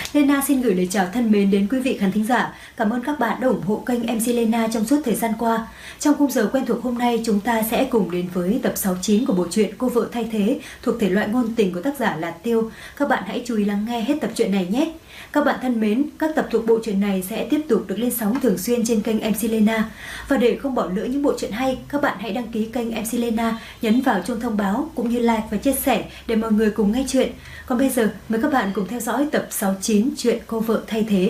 Lena xin gửi lời chào thân mến đến quý vị khán thính giả. Cảm ơn các bạn đã ủng hộ kênh MC Lena trong suốt thời gian qua. Trong khung giờ quen thuộc hôm nay, chúng ta sẽ cùng đến với tập 69 của bộ truyện Cô vợ thay thế thuộc thể loại ngôn tình của tác giả là Tiêu. Các bạn hãy chú ý lắng nghe hết tập truyện này nhé. Các bạn thân mến, các tập thuộc bộ truyện này sẽ tiếp tục được lên sóng thường xuyên trên kênh MC Lena. Và để không bỏ lỡ những bộ truyện hay, các bạn hãy đăng ký kênh MC Lena, nhấn vào chuông thông báo cũng như like và chia sẻ để mọi người cùng nghe chuyện. Còn bây giờ, mời các bạn cùng theo dõi tập 69 truyện Cô vợ thay thế.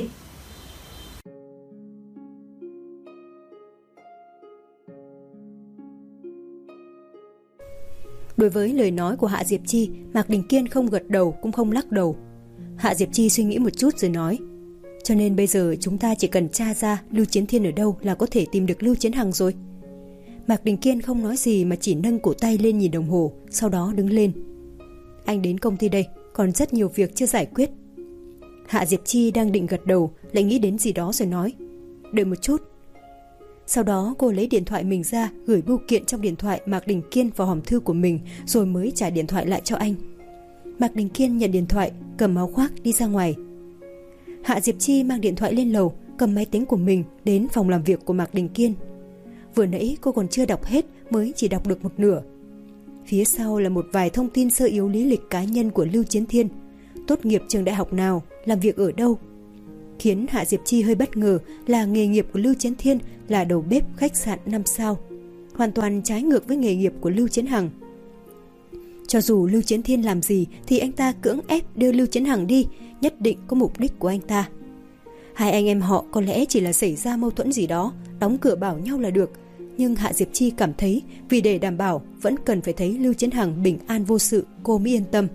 Đối với lời nói của Hạ Diệp Chi, Mạc Đình Kiên không gật đầu cũng không lắc đầu. Hạ Diệp Chi suy nghĩ một chút rồi nói: cho nên bây giờ chúng ta chỉ cần tra ra Lưu Chiến Thiên ở đâu là có thể tìm được Lưu Chiến Hằng rồi. Mạc Đình Kiên không nói gì mà chỉ nâng cổ tay lên nhìn đồng hồ, sau đó đứng lên. Anh đến công ty đây, còn rất nhiều việc chưa giải quyết. Hạ Diệp Chi đang định gật đầu, lại nghĩ đến gì đó rồi nói: đợi một chút. Sau đó cô lấy điện thoại mình ra, gửi bưu kiện trong điện thoại Mạc Đình Kiên vào hòm thư của mình, rồi mới trả điện thoại lại cho anh. Mạc Đình Kiên nhận điện thoại, cầm áo khoác đi ra ngoài. Hạ Diệp Chi mang điện thoại lên lầu, cầm máy tính của mình đến phòng làm việc của Mạc Đình Kiên. Vừa nãy cô còn chưa đọc hết, mới chỉ đọc được một nửa. Phía sau là một vài thông tin sơ yếu lý lịch cá nhân của Lưu Chiến Thiên, tốt nghiệp trường đại học nào, làm việc ở đâu. Khiến Hạ Diệp Chi hơi bất ngờ là nghề nghiệp của Lưu Chiến Thiên là đầu bếp khách sạn 5 sao, hoàn toàn trái ngược với nghề nghiệp của Lưu Chiến Hằng. Cho dù Lưu Chiến Thiên làm gì thì anh ta cưỡng ép đưa Lưu Chiến Hằng đi, nhất định có mục đích của anh ta. Hai anh em họ có lẽ chỉ là xảy ra mâu thuẫn gì đó, đóng cửa bảo nhau là được. Nhưng Hạ Diệp Chi cảm thấy vì để đảm bảo vẫn cần phải thấy Lưu Chiến Hằng bình an vô sự, cô mới yên tâm.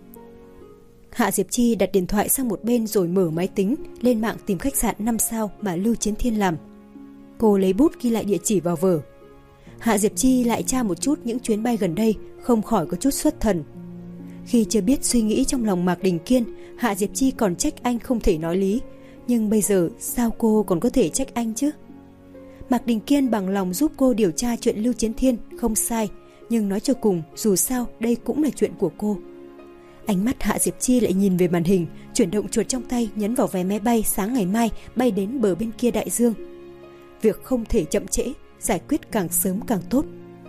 Hạ Diệp Chi đặt điện thoại sang một bên rồi mở máy tính, lên mạng tìm khách sạn 5 sao mà Lưu Chiến Thiên làm. Cô lấy bút ghi lại địa chỉ vào vở. Hạ Diệp Chi lại tra một chút những chuyến bay gần đây, không khỏi có chút xuất thần. Khi chưa biết suy nghĩ trong lòng Mạc Đình Kiên, Hạ Diệp Chi còn trách anh không thể nói lý. Nhưng bây giờ sao cô còn có thể trách anh chứ? Mạc Đình Kiên bằng lòng giúp cô điều tra chuyện Lưu Chiến Thiên, không sai. Nhưng nói cho cùng, dù sao đây cũng là chuyện của cô. Ánh mắt Hạ Diệp Chi lại nhìn về màn hình, chuyển động chuột trong tay nhấn vào vé máy bay sáng ngày mai bay đến bờ bên kia đại dương. Việc không thể chậm trễ, giải quyết càng sớm càng tốt.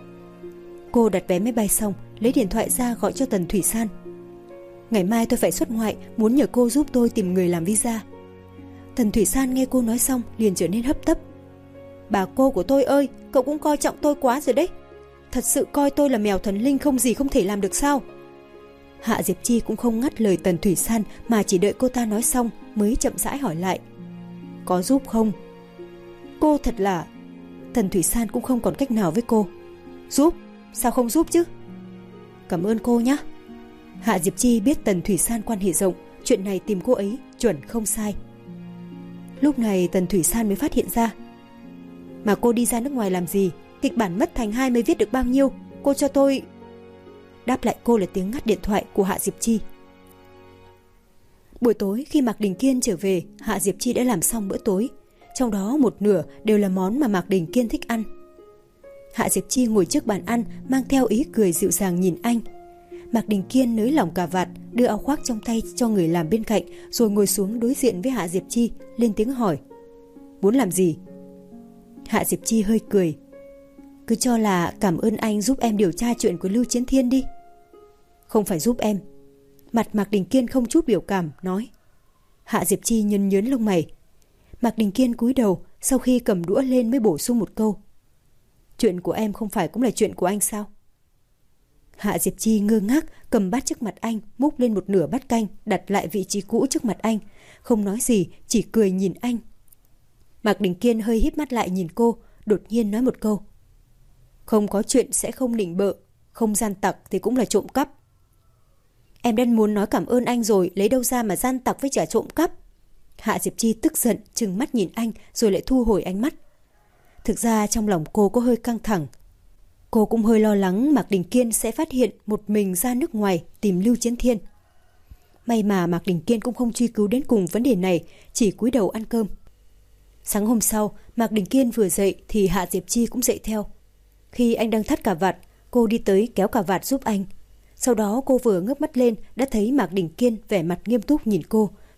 Cô đặt vé máy bay xong, lấy điện thoại ra gọi cho Tần Thủy San. Ngày mai tôi phải xuất ngoại, muốn nhờ cô giúp tôi tìm người làm visa. Tần Thủy San nghe cô nói xong liền trở nên hấp tấp. Bà cô của tôi ơi, cậu cũng coi trọng tôi quá rồi đấy. Thật sự coi tôi là mèo thần linh không gì không thể làm được sao? Hạ Diệp Chi cũng không ngắt lời Tần Thủy San mà chỉ đợi cô ta nói xong mới chậm rãi hỏi lại: có giúp không? Cô thật là... Tần Thủy San cũng không còn cách nào với cô. Giúp? Sao không giúp chứ? Cảm ơn cô nhé. Hạ Diệp Chi biết Tần Thủy San quan hệ rộng, chuyện này tìm cô ấy chuẩn không sai. Lúc này Tần Thủy San mới phát hiện ra. Mà cô đi ra nước ngoài làm gì? Kịch bản mất thành 2 mới viết được bao nhiêu? Cô cho tôi... Đáp lại cô là tiếng ngắt điện thoại của Hạ Diệp Chi. Buổi tối khi Mạc Đình Kiên trở về, Hạ Diệp Chi đã làm xong bữa tối. Trong đó một nửa đều là món mà Mạc Đình Kiên thích ăn. Hạ Diệp Chi ngồi trước bàn ăn, mang theo ý cười dịu dàng nhìn anh. Mạc Đình Kiên nới lỏng cà vạt, đưa áo khoác trong tay cho người làm bên cạnh, rồi ngồi xuống đối diện với Hạ Diệp Chi, lên tiếng hỏi: muốn làm gì? Hạ Diệp Chi hơi cười: cứ cho là cảm ơn anh giúp em điều tra chuyện của Lưu Chiến Thiên đi. Không phải giúp em. Mặt Mạc Đình Kiên không chút biểu cảm, nói. Hạ Diệp Chi nhấn nhớn lông mày. Mạc Đình Kiên cúi đầu, sau khi cầm đũa lên mới bổ sung một câu: chuyện của em không phải cũng là chuyện của anh sao? Hạ Diệp Chi ngơ ngác cầm bát trước mặt anh, múc lên một nửa bát canh, đặt lại vị trí cũ trước mặt anh, không nói gì, chỉ cười nhìn anh. Mạc Đình Kiên hơi híp mắt lại nhìn cô, đột nhiên nói một câu: không có chuyện sẽ không nịnh bợ, không gian tặc thì cũng là trộm cắp. Em đang muốn nói cảm ơn anh rồi, lấy đâu ra mà gian tặc với trả trộm cắp? Hạ Diệp Chi tức giận trừng mắt nhìn anh rồi lại thu hồi ánh mắt. Thực ra trong lòng cô có hơi căng thẳng. Cô cũng hơi lo lắng Mạc Đình Kiên sẽ phát hiện một mình ra nước ngoài tìm Lưu Chiến Thiên. May mà Mạc Đình Kiên cũng không truy cứu đến cùng vấn đề này, chỉ cúi đầu ăn cơm. Sáng hôm sau, Mạc Đình Kiên vừa dậy thì Hạ Diệp Chi cũng dậy theo. Khi anh đang thắt cà vạt, cô đi tới kéo cà vạt giúp anh. Sau đó cô vừa ngước mắt lên đã thấy Mạc Đình Kiên vẻ mặt nghiêm túc nhìn cô,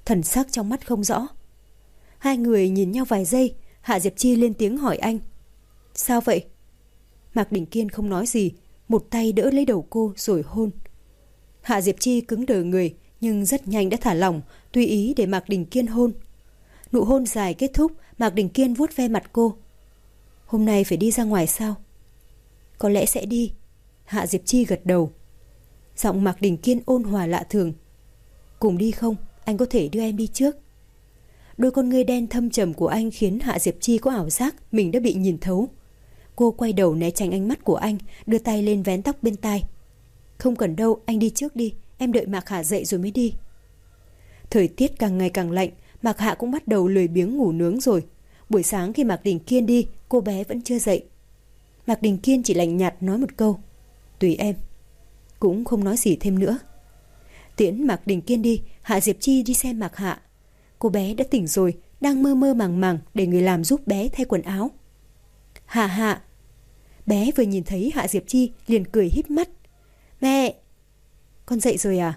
thần sắc trong mắt không rõ. Hai người nhìn nhau vài giây, Hạ Diệp Chi lên tiếng hỏi anh. Sao vậy? Mạc Đình Kiên không nói gì, một tay đỡ lấy đầu cô rồi hôn. Hạ Diệp Chi cứng đờ người, nhưng rất nhanh đã thả lỏng, tùy ý để Mạc Đình Kiên hôn. Nụ hôn dài kết thúc, Mạc Đình Kiên vuốt ve mặt cô. Hôm nay phải đi ra ngoài sao? Có lẽ sẽ đi. Hạ Diệp Chi gật đầu. Giọng Mạc Đình Kiên ôn hòa lạ thường. Cùng đi không? Anh có thể đưa em đi trước. Đôi con ngươi đen thâm trầm của anh khiến Hạ Diệp Chi có ảo giác mình đã bị nhìn thấu. Cô quay đầu né tránh ánh mắt của anh, đưa tay lên vén tóc bên tai. Không cần đâu, anh đi trước đi, em đợi Mạc Hạ dậy rồi mới đi. Thời tiết càng ngày càng lạnh, Mạc Hạ cũng bắt đầu lười biếng ngủ nướng rồi. Buổi sáng khi Mạc Đình Kiên đi, cô bé vẫn chưa dậy. Mạc Đình Kiên chỉ lạnh nhạt nói một câu, tùy em. Cũng không nói gì thêm nữa. Tiễn Mạc Đình Kiên đi, Hạ Diệp Chi đi xem Mạc Hạ. Cô bé đã tỉnh rồi, đang mơ mơ màng màng để người làm giúp bé thay quần áo. Hạ Hạ. Bé vừa nhìn thấy Hạ Diệp Chi liền cười híp mắt. Mẹ, con dậy rồi à?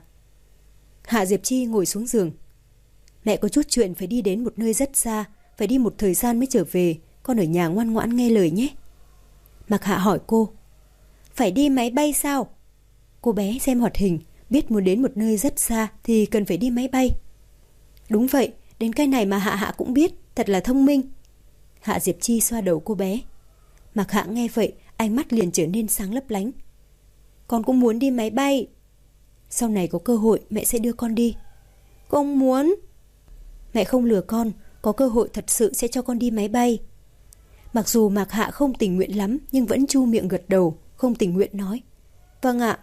Hạ Diệp Chi ngồi xuống giường. Mẹ có chút chuyện phải đi đến một nơi rất xa, phải đi một thời gian mới trở về, con ở nhà ngoan ngoãn nghe lời nhé. Mạc Hạ hỏi cô. Phải đi máy bay sao? Cô bé xem hoạt hình, biết muốn đến một nơi rất xa thì cần phải đi máy bay. Đúng vậy, đến cái này mà Hạ Hạ cũng biết, thật là thông minh. Hạ Diệp Chi xoa đầu cô bé. Mạc Hạ nghe vậy, ánh mắt liền trở nên sáng lấp lánh. Con cũng muốn đi máy bay. Sau này có cơ hội mẹ sẽ đưa con đi. Con muốn. Mẹ không lừa con, có cơ hội thật sự sẽ cho con đi máy bay. Mặc dù Mạc Hạ không tình nguyện lắm, nhưng vẫn chu miệng gật đầu, không tình nguyện nói. Vâng ạ.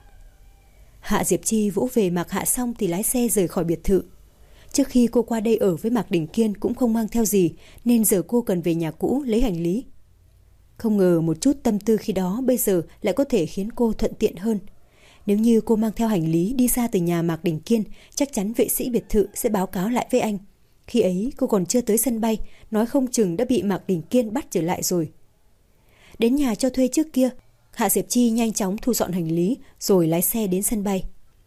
Hạ Diệp Chi vỗ về Mạc Hạ xong thì lái xe rời khỏi biệt thự. Trước khi cô qua đây ở với Mạc Đình Kiên cũng không mang theo gì, nên giờ cô cần về nhà cũ lấy hành lý. Không ngờ một chút tâm tư khi đó bây giờ lại có thể khiến cô thuận tiện hơn. Nếu như cô mang theo hành lý đi ra từ nhà Mạc Đình Kiên, chắc chắn vệ sĩ biệt thự sẽ báo cáo lại với anh. Khi ấy cô còn chưa tới sân bay, nói không chừng đã bị Mạc Đình Kiên bắt trở lại rồi. Đến nhà cho thuê trước kia, Hạ Diệp Chi nhanh chóng thu dọn hành lý rồi lái xe đến sân bay.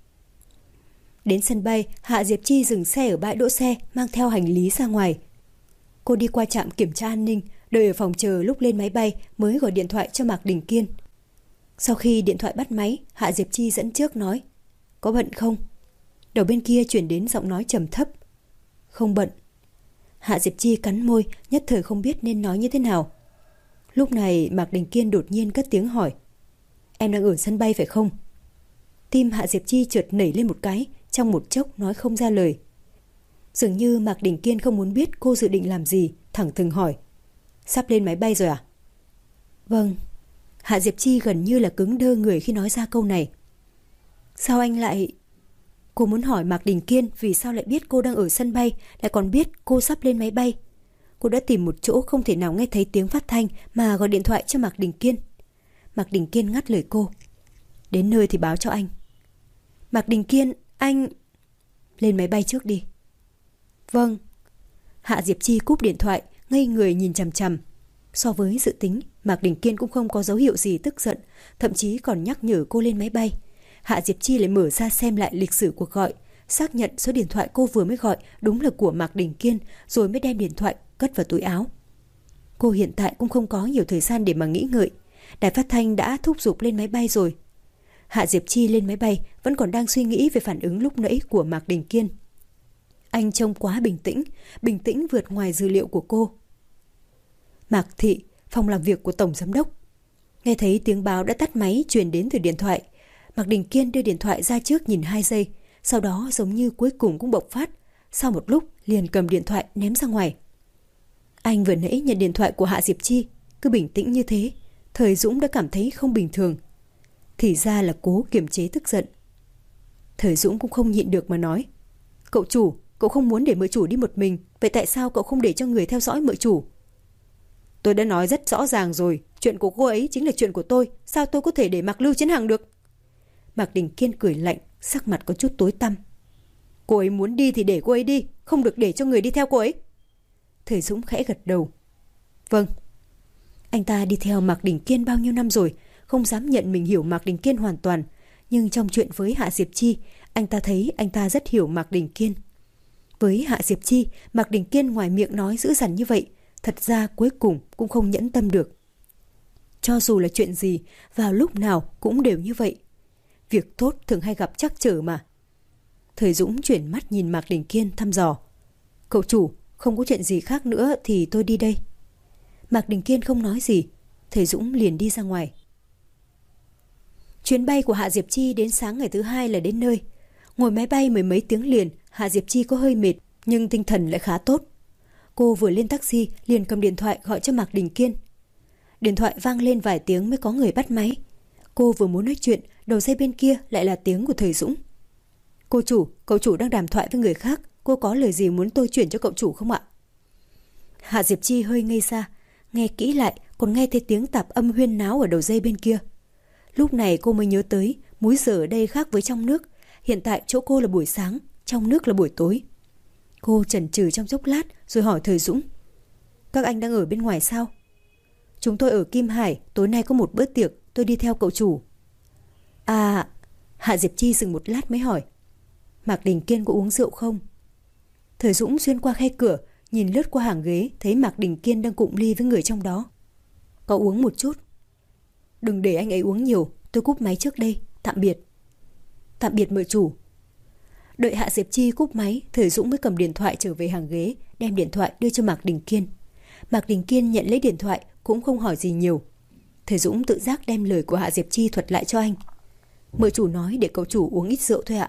Đến sân bay, Hạ Diệp Chi dừng xe ở bãi đỗ xe, mang theo hành lý ra ngoài. Cô đi qua trạm kiểm tra an ninh, đợi ở phòng chờ lúc lên máy bay mới gọi điện thoại cho Mạc Đình Kiên. Sau khi điện thoại bắt máy, Hạ Diệp Chi dẫn trước nói. Có bận không? Đầu bên kia chuyển đến giọng nói trầm thấp. Không bận. Hạ Diệp Chi cắn môi, nhất thời không biết nên nói như thế nào. Lúc này Mạc Đình Kiên đột nhiên cất tiếng hỏi. Em đang ở sân bay phải không? Tim Hạ Diệp Chi chợt nảy lên một cái, trong một chốc nói không ra lời. Dường như Mạc Đình Kiên không muốn biết cô dự định làm gì, thẳng thừng hỏi. Sắp lên máy bay rồi à? Vâng. Hạ Diệp Chi gần như là cứng đơ người khi nói ra câu này. Sao anh lại... Cô muốn hỏi Mạc Đình Kiên vì sao lại biết cô đang ở sân bay, lại còn biết cô sắp lên máy bay. Cô đã tìm một chỗ không thể nào nghe thấy tiếng phát thanh mà gọi điện thoại cho Mạc Đình Kiên. Mạc Đình Kiên ngắt lời cô. Đến nơi thì báo cho anh. Mạc Đình Kiên, anh... Lên máy bay trước đi. Vâng. Hạ Diệp Chi cúp điện thoại, ngây người nhìn chằm chằm. So với dự tính, Mạc Đình Kiên cũng không có dấu hiệu gì tức giận, thậm chí còn nhắc nhở cô lên máy bay. Hạ Diệp Chi lại mở ra xem lại lịch sử cuộc gọi, xác nhận số điện thoại cô vừa mới gọi đúng là của Mạc Đình Kiên, rồi mới đem điện thoại cất vào túi áo. Cô hiện tại cũng không có nhiều thời gian để mà nghĩ ngợi. Đài phát thanh đã thúc giục lên máy bay rồi. Hạ Diệp Chi lên máy bay vẫn còn đang suy nghĩ về phản ứng lúc nãy của Mạc Đình Kiên. Anh trông quá bình tĩnh vượt ngoài dữ liệu của cô. Mạc Thị, phòng làm việc của Tổng Giám đốc. Nghe thấy tiếng báo đã tắt máy truyền đến từ điện thoại. Mạc Đình Kiên đưa điện thoại ra trước nhìn 2 giây, sau đó giống như cuối cùng cũng bộc phát. Sau một lúc liền cầm điện thoại ném ra ngoài. Anh vừa nãy nhận điện thoại của Hạ Diệp Chi, cứ bình tĩnh như thế, Thời Dũng đã cảm thấy không bình thường. Thì ra là cố kiềm chế tức giận. Thời Dũng cũng không nhịn được mà nói. Cậu chủ, cậu không muốn để mợ chủ đi một mình, vậy tại sao cậu không để cho người theo dõi mợ chủ? Tôi đã nói rất rõ ràng rồi, chuyện của cô ấy chính là chuyện của tôi, sao tôi có thể để mặc Lưu Chiến Hằng được? Mạc Đình Kiên cười lạnh, sắc mặt có chút tối tăm. Cô ấy muốn đi thì để cô ấy đi, không được để cho người đi theo cô ấy. Thời Dũng khẽ gật đầu. Vâng. Anh ta đi theo Mạc Đình Kiên bao nhiêu năm rồi, không dám nhận mình hiểu Mạc Đình Kiên hoàn toàn. Nhưng trong chuyện với Hạ Diệp Chi, anh ta thấy anh ta rất hiểu Mạc Đình Kiên. Với Hạ Diệp Chi, Mạc Đình Kiên ngoài miệng nói dữ dằn như vậy, thật ra cuối cùng cũng không nhẫn tâm được. Cho dù là chuyện gì, vào lúc nào cũng đều như vậy. Việc tốt thường hay gặp trắc trở mà. Thời Dũng chuyển mắt nhìn Mạc Đình Kiên thăm dò. Cậu chủ, không có chuyện gì khác nữa thì tôi đi đây. Mạc Đình Kiên không nói gì. Thời Dũng liền đi ra ngoài. Chuyến bay của Hạ Diệp Chi đến sáng ngày thứ 2 là đến nơi. Ngồi máy bay mười mấy tiếng liền, Hạ Diệp Chi có hơi mệt, nhưng tinh thần lại khá tốt. Cô vừa lên taxi liền cầm điện thoại gọi cho Mạc Đình Kiên. Điện thoại vang lên vài tiếng mới có người bắt máy. Cô vừa muốn nói chuyện, đầu dây bên kia lại là tiếng của Thời Dũng. Cô chủ, cậu chủ đang đàm thoại với người khác, cô có lời gì muốn tôi chuyển cho cậu chủ không ạ? Hạ Diệp Chi hơi ngây ra, nghe kỹ lại còn nghe thấy tiếng tạp âm huyên náo ở đầu dây bên kia. Lúc này cô mới nhớ tới múi giờ ở đây khác với trong nước. Hiện tại chỗ cô là buổi sáng, trong nước là buổi tối. Cô chần chừ trong chốc lát rồi hỏi Thời Dũng. Các anh đang ở bên ngoài sao? Chúng tôi ở Kim Hải, tối nay có một bữa tiệc, tôi đi theo cậu chủ. À, Hạ Diệp Chi dừng một lát mới hỏi. Mạc Đình Kiên có uống rượu không? Thời Dũng xuyên qua khe cửa, nhìn lướt qua hàng ghế, thấy Mạc Đình Kiên đang cụng ly với người trong đó. Có uống một chút. Đừng để anh ấy uống nhiều, tôi cúp máy trước đây, tạm biệt. Tạm biệt mợ chủ. Đợi Hạ Diệp Chi cúp máy, Thời Dũng mới cầm điện thoại trở về hàng ghế, đem điện thoại đưa cho Mạc Đình Kiên. Mạc Đình Kiên nhận lấy điện thoại, cũng không hỏi gì nhiều. Thời Dũng tự giác đem lời của Hạ Diệp Chi thuật lại cho anh. Mợ chủ nói để cậu chủ uống ít rượu thôi ạ.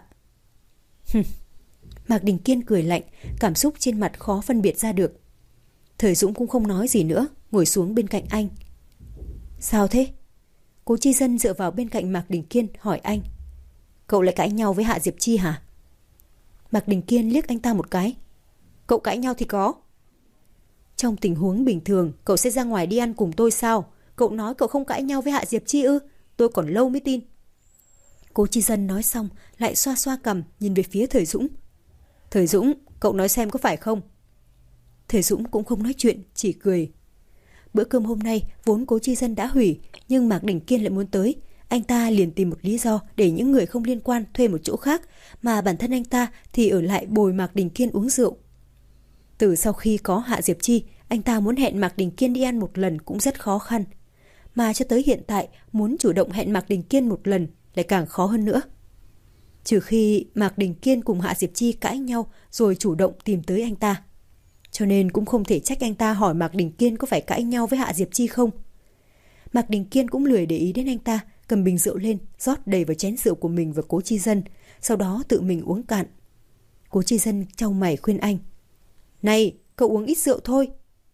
Mạc Đình Kiên cười lạnh, cảm xúc trên mặt khó phân biệt ra được. Thời Dũng cũng không nói gì nữa, ngồi xuống bên cạnh anh. Sao thế? Cố Chi Dân dựa vào bên cạnh Mạc Đình Kiên hỏi anh. Cậu lại cãi nhau với Hạ Diệp Chi hả? Mạc Đình Kiên liếc anh ta một cái. Cậu cãi nhau thì có. Trong tình huống bình thường, cậu sẽ ra ngoài đi ăn cùng tôi sao? Cậu nói cậu không cãi nhau với Hạ Diệp Chi ư? Tôi còn lâu mới tin. Cố Chi Dân nói xong, lại xoa xoa cằm nhìn về phía Thời Dũng. Thời Dũng, cậu nói xem có phải không? Thời Dũng cũng không nói chuyện, chỉ cười. Bữa cơm hôm nay vốn Cố Chi Dân đã hủy, nhưng Mạc Đình Kiên lại muốn tới. Anh ta liền tìm một lý do để những người không liên quan thuê một chỗ khác, mà bản thân anh ta thì ở lại bồi Mạc Đình Kiên uống rượu. Từ sau khi có Hạ Diệp Chi, anh ta muốn hẹn Mạc Đình Kiên đi ăn một lần cũng rất khó khăn. Mà cho tới hiện tại, muốn chủ động hẹn Mạc Đình Kiên một lần lại càng khó hơn nữa. Trừ khi Mạc Đình Kiên cùng Hạ Diệp Chi cãi nhau rồi chủ động tìm tới anh ta. Cho nên cũng không thể trách anh ta hỏi Mạc Đình Kiên có phải cãi nhau với Hạ Diệp Chi không. Mạc Đình Kiên cũng lười để ý đến anh ta, cầm bình rượu lên, rót đầy vào chén rượu của mình và Cố Chi Dân, sau đó tự mình uống cạn. Cố Chi Dân chau mày khuyên anh. Này, cậu uống ít rượu thôi.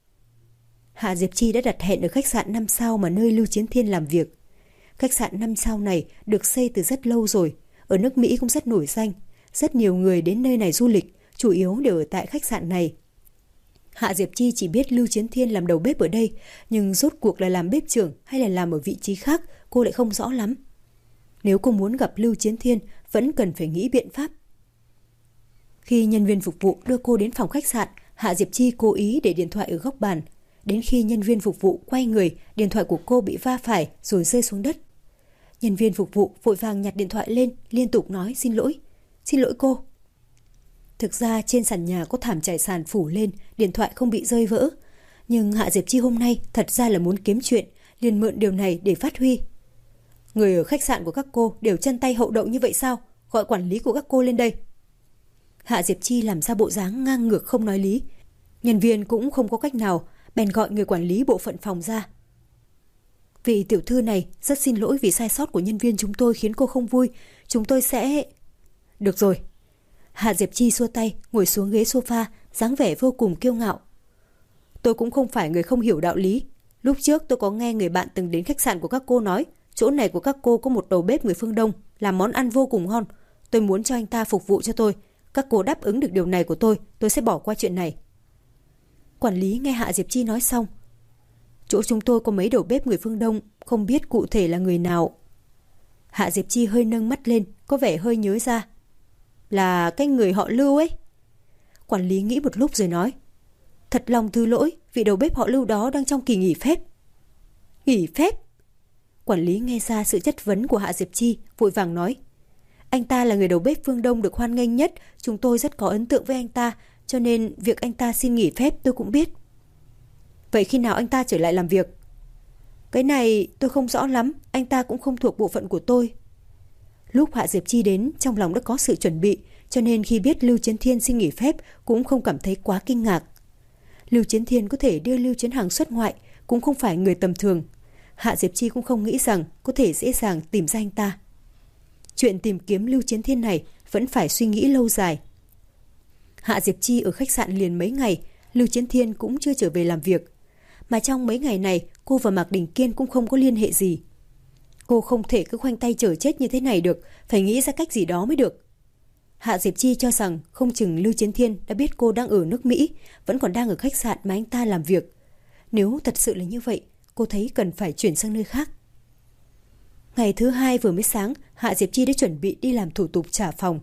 Hạ Diệp Chi đã đặt hẹn ở khách sạn 5 sao mà nơi Lưu Chiến Thiên làm việc. Khách sạn 5 sao này được xây từ rất lâu rồi, ở nước Mỹ cũng rất nổi danh. Rất nhiều người đến nơi này du lịch, chủ yếu đều ở tại khách sạn này. Hạ Diệp Chi chỉ biết Lưu Chiến Thiên làm đầu bếp ở đây, nhưng rốt cuộc là làm bếp trưởng hay là làm ở vị trí khác, cô lại không rõ lắm. Nếu cô muốn gặp Lưu Chiến Thiên, vẫn cần phải nghĩ biện pháp. Khi nhân viên phục vụ đưa cô đến phòng khách sạn, Hạ Diệp Chi cố ý để điện thoại ở góc bàn. Đến khi nhân viên phục vụ quay người, điện thoại của cô bị va phải rồi rơi xuống đất. Nhân viên phục vụ vội vàng nhặt điện thoại lên, liên tục nói xin lỗi. Xin lỗi cô. Thực ra trên sàn nhà có thảm trải sàn phủ lên, điện thoại không bị rơi vỡ. Nhưng Hạ Diệp Chi hôm nay thật ra là muốn kiếm chuyện, liền mượn điều này để phát huy. Người ở khách sạn của các cô đều chân tay hậu đậu như vậy sao? Gọi quản lý của các cô lên đây. Hạ Diệp Chi làm ra bộ dáng ngang ngược không nói lý. Nhân viên cũng không có cách nào, bèn gọi người quản lý bộ phận phòng ra. Vị tiểu thư này rất xin lỗi vì sai sót của nhân viên chúng tôi khiến cô không vui. Chúng tôi sẽ... Được rồi. Hạ Diệp Chi xua tay, ngồi xuống ghế sofa, dáng vẻ vô cùng kiêu ngạo. Tôi cũng không phải người không hiểu đạo lý. Lúc trước tôi có nghe người bạn từng đến khách sạn của các cô nói, chỗ này của các cô có một đầu bếp người phương Đông, làm món ăn vô cùng ngon. Tôi muốn cho anh ta phục vụ cho tôi. Các cô đáp ứng được điều này của tôi sẽ bỏ qua chuyện này. Quản lý nghe Hạ Diệp Chi nói xong. Chỗ chúng tôi có mấy đầu bếp người phương Đông, không biết cụ thể là người nào. Hạ Diệp Chi hơi nâng mắt lên, có vẻ hơi nhớ ra. Là cái người họ Lưu ấy. Quản lý nghĩ một lúc rồi nói. Thật lòng thứ lỗi, vị đầu bếp họ Lưu đó đang trong kỳ nghỉ phép. Nghỉ phép? Quản lý nghe ra sự chất vấn của Hạ Diệp Chi, vội vàng nói. Anh ta là người đầu bếp phương Đông được hoan nghênh nhất, chúng tôi rất có ấn tượng với anh ta, cho nên việc anh ta xin nghỉ phép tôi cũng biết. Vậy khi nào anh ta trở lại làm việc? Cái này tôi không rõ lắm, anh ta cũng không thuộc bộ phận của tôi. Lúc Hạ Diệp Chi đến, trong lòng đã có sự chuẩn bị, cho nên khi biết Lưu Chiến Thiên xin nghỉ phép cũng không cảm thấy quá kinh ngạc. Lưu Chiến Thiên có thể đưa Lưu Chiến Hằng xuất ngoại, cũng không phải người tầm thường. Hạ Diệp Chi cũng không nghĩ rằng có thể dễ dàng tìm ra anh ta. Chuyện tìm kiếm Lưu Chiến Thiên này vẫn phải suy nghĩ lâu dài. Hạ Diệp Chi ở khách sạn liền mấy ngày, Lưu Chiến Thiên cũng chưa trở về làm việc. Mà trong mấy ngày này, cô và Mạc Đình Kiên cũng không có liên hệ gì. Cô không thể cứ khoanh tay chờ chết như thế này được, phải nghĩ ra cách gì đó mới được. Hạ Diệp Chi cho rằng không chừng Lưu Chiến Thiên đã biết cô đang ở nước Mỹ, vẫn còn đang ở khách sạn mà anh ta làm việc. Nếu thật sự là như vậy, cô thấy cần phải chuyển sang nơi khác. Ngày thứ hai vừa mới sáng, Hạ Diệp Chi đã chuẩn bị đi làm thủ tục trả phòng.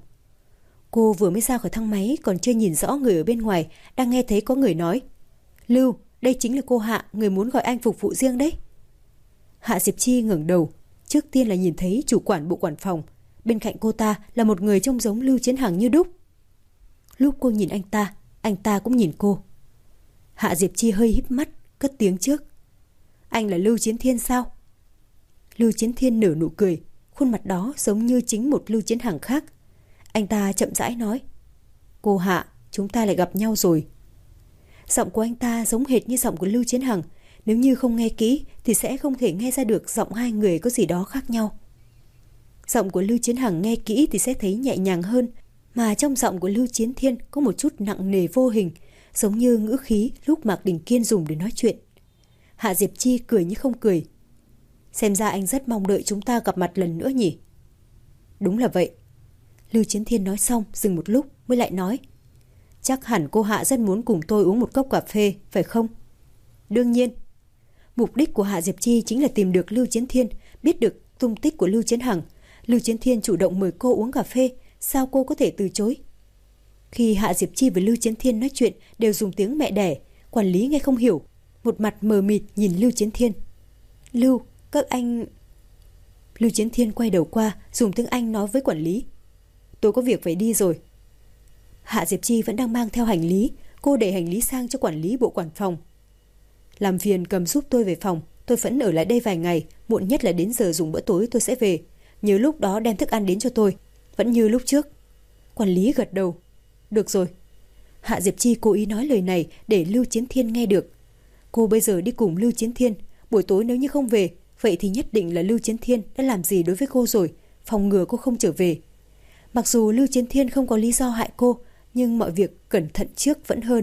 Cô vừa mới ra khỏi thang máy, còn chưa nhìn rõ người ở bên ngoài, đang nghe thấy có người nói: Lưu, đây chính là cô Hạ, người muốn gọi anh phục vụ riêng đấy. Hạ Diệp Chi ngẩng đầu, trước tiên là nhìn thấy chủ quản bộ quản phòng. Bên cạnh cô ta là một người trông giống Lưu Chiến Hằng như đúc. Lúc cô nhìn anh ta cũng nhìn cô. Hạ Diệp Chi hơi híp mắt, cất tiếng trước: Anh là Lưu Chiến Thiên sao? Lưu Chiến Thiên nở nụ cười, khuôn mặt đó giống như chính một Lưu Chiến Hằng khác. Anh ta chậm rãi nói: Cô Hạ, chúng ta lại gặp nhau rồi. Giọng của anh ta giống hệt như giọng của Lưu Chiến Hằng, nếu như không nghe kỹ thì sẽ không thể nghe ra được giọng hai người có gì đó khác nhau. Giọng của Lưu Chiến Hằng nghe kỹ thì sẽ thấy nhẹ nhàng hơn, mà trong giọng của Lưu Chiến Thiên có một chút nặng nề vô hình, giống như ngữ khí lúc Mạc Đình Kiên dùng để nói chuyện. Hạ Diệp Chi cười như không cười: Xem ra anh rất mong đợi chúng ta gặp mặt lần nữa nhỉ? Đúng là vậy. Lưu Chiến Thiên nói xong dừng một lúc mới lại nói: Chắc hẳn cô Hạ rất muốn cùng tôi uống một cốc cà phê, phải không? Đương nhiên. Mục đích của Hạ Diệp Chi chính là tìm được Lưu Chiến Thiên, biết được tung tích của Lưu Chiến Hằng. Lưu Chiến Thiên chủ động mời cô uống cà phê, sao cô có thể từ chối? Khi Hạ Diệp Chi và Lưu Chiến Thiên nói chuyện đều dùng tiếng mẹ đẻ, quản lý nghe không hiểu, một mặt mờ mịt nhìn Lưu Chiến Thiên. Lưu, các anh... Lưu Chiến Thiên quay đầu qua, dùng tiếng Anh nói với quản lý: Tôi có việc phải đi rồi. Hạ Diệp Chi vẫn đang mang theo hành lý, cô đẩy hành lý sang cho quản lý bộ quản phòng. Làm phiền cầm giúp tôi về phòng, tôi vẫn ở lại đây vài ngày, muộn nhất là đến giờ dùng bữa tối tôi sẽ về. Nhớ lúc đó đem thức ăn đến cho tôi, vẫn như lúc trước. Quản lý gật đầu. Được rồi. Hạ Diệp Chi cố ý nói lời này để Lưu Chiến Thiên nghe được. Cô bây giờ đi cùng Lưu Chiến Thiên, buổi tối nếu như không về, vậy thì nhất định là Lưu Chiến Thiên đã làm gì đối với cô rồi, phòng ngừa cô không trở về. Mặc dù Lưu Chiến Thiên không có lý do hại cô, nhưng mọi việc cẩn thận trước vẫn hơn.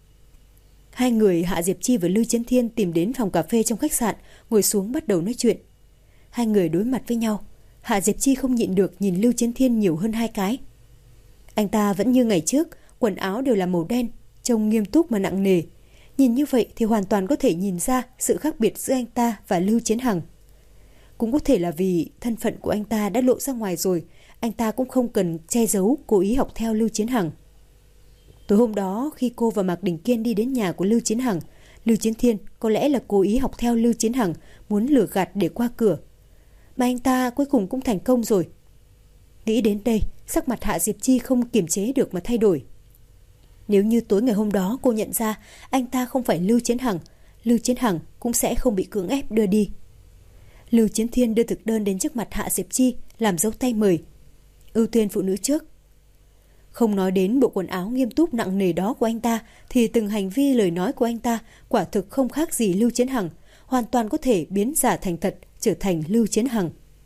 Hai người Hạ Diệp Chi và Lưu Chiến Thiên tìm đến phòng cà phê trong khách sạn, ngồi xuống bắt đầu nói chuyện. Hai người đối mặt với nhau, Hạ Diệp Chi không nhịn được nhìn Lưu Chiến Thiên nhiều hơn hai cái. Anh ta vẫn như ngày trước, quần áo đều là màu đen, trông nghiêm túc mà nặng nề. Nhìn như vậy thì hoàn toàn có thể nhìn ra sự khác biệt giữa anh ta và Lưu Chiến Hằng. Cũng có thể là vì thân phận của anh ta đã lộ ra ngoài rồi, anh ta cũng không cần che giấu cố ý học theo Lưu Chiến Hằng. Tối hôm đó khi cô và Mạc Đình Kiên đi đến nhà của Lưu Chiến Hằng, Lưu Chiến Thiên có lẽ là cố ý học theo Lưu Chiến Hằng, muốn lừa gạt để qua cửa. Mà anh ta cuối cùng cũng thành công rồi. Nghĩ đến đây, sắc mặt Hạ Diệp Chi không kiềm chế được mà thay đổi. Nếu như tối ngày hôm đó cô nhận ra anh ta không phải Lưu Chiến Hằng cũng sẽ không bị cưỡng ép đưa đi. Lưu Chiến Thiên đưa thực đơn đến trước mặt Hạ Diệp Chi, làm dấu tay mời. Ưu tiên phụ nữ trước. Không nói đến bộ quần áo nghiêm túc nặng nề đó của anh ta, thì từng hành vi lời nói của anh ta quả thực không khác gì Lưu Chiến Hằng, hoàn toàn có thể biến giả thành thật, trở thành Lưu Chiến Hằng.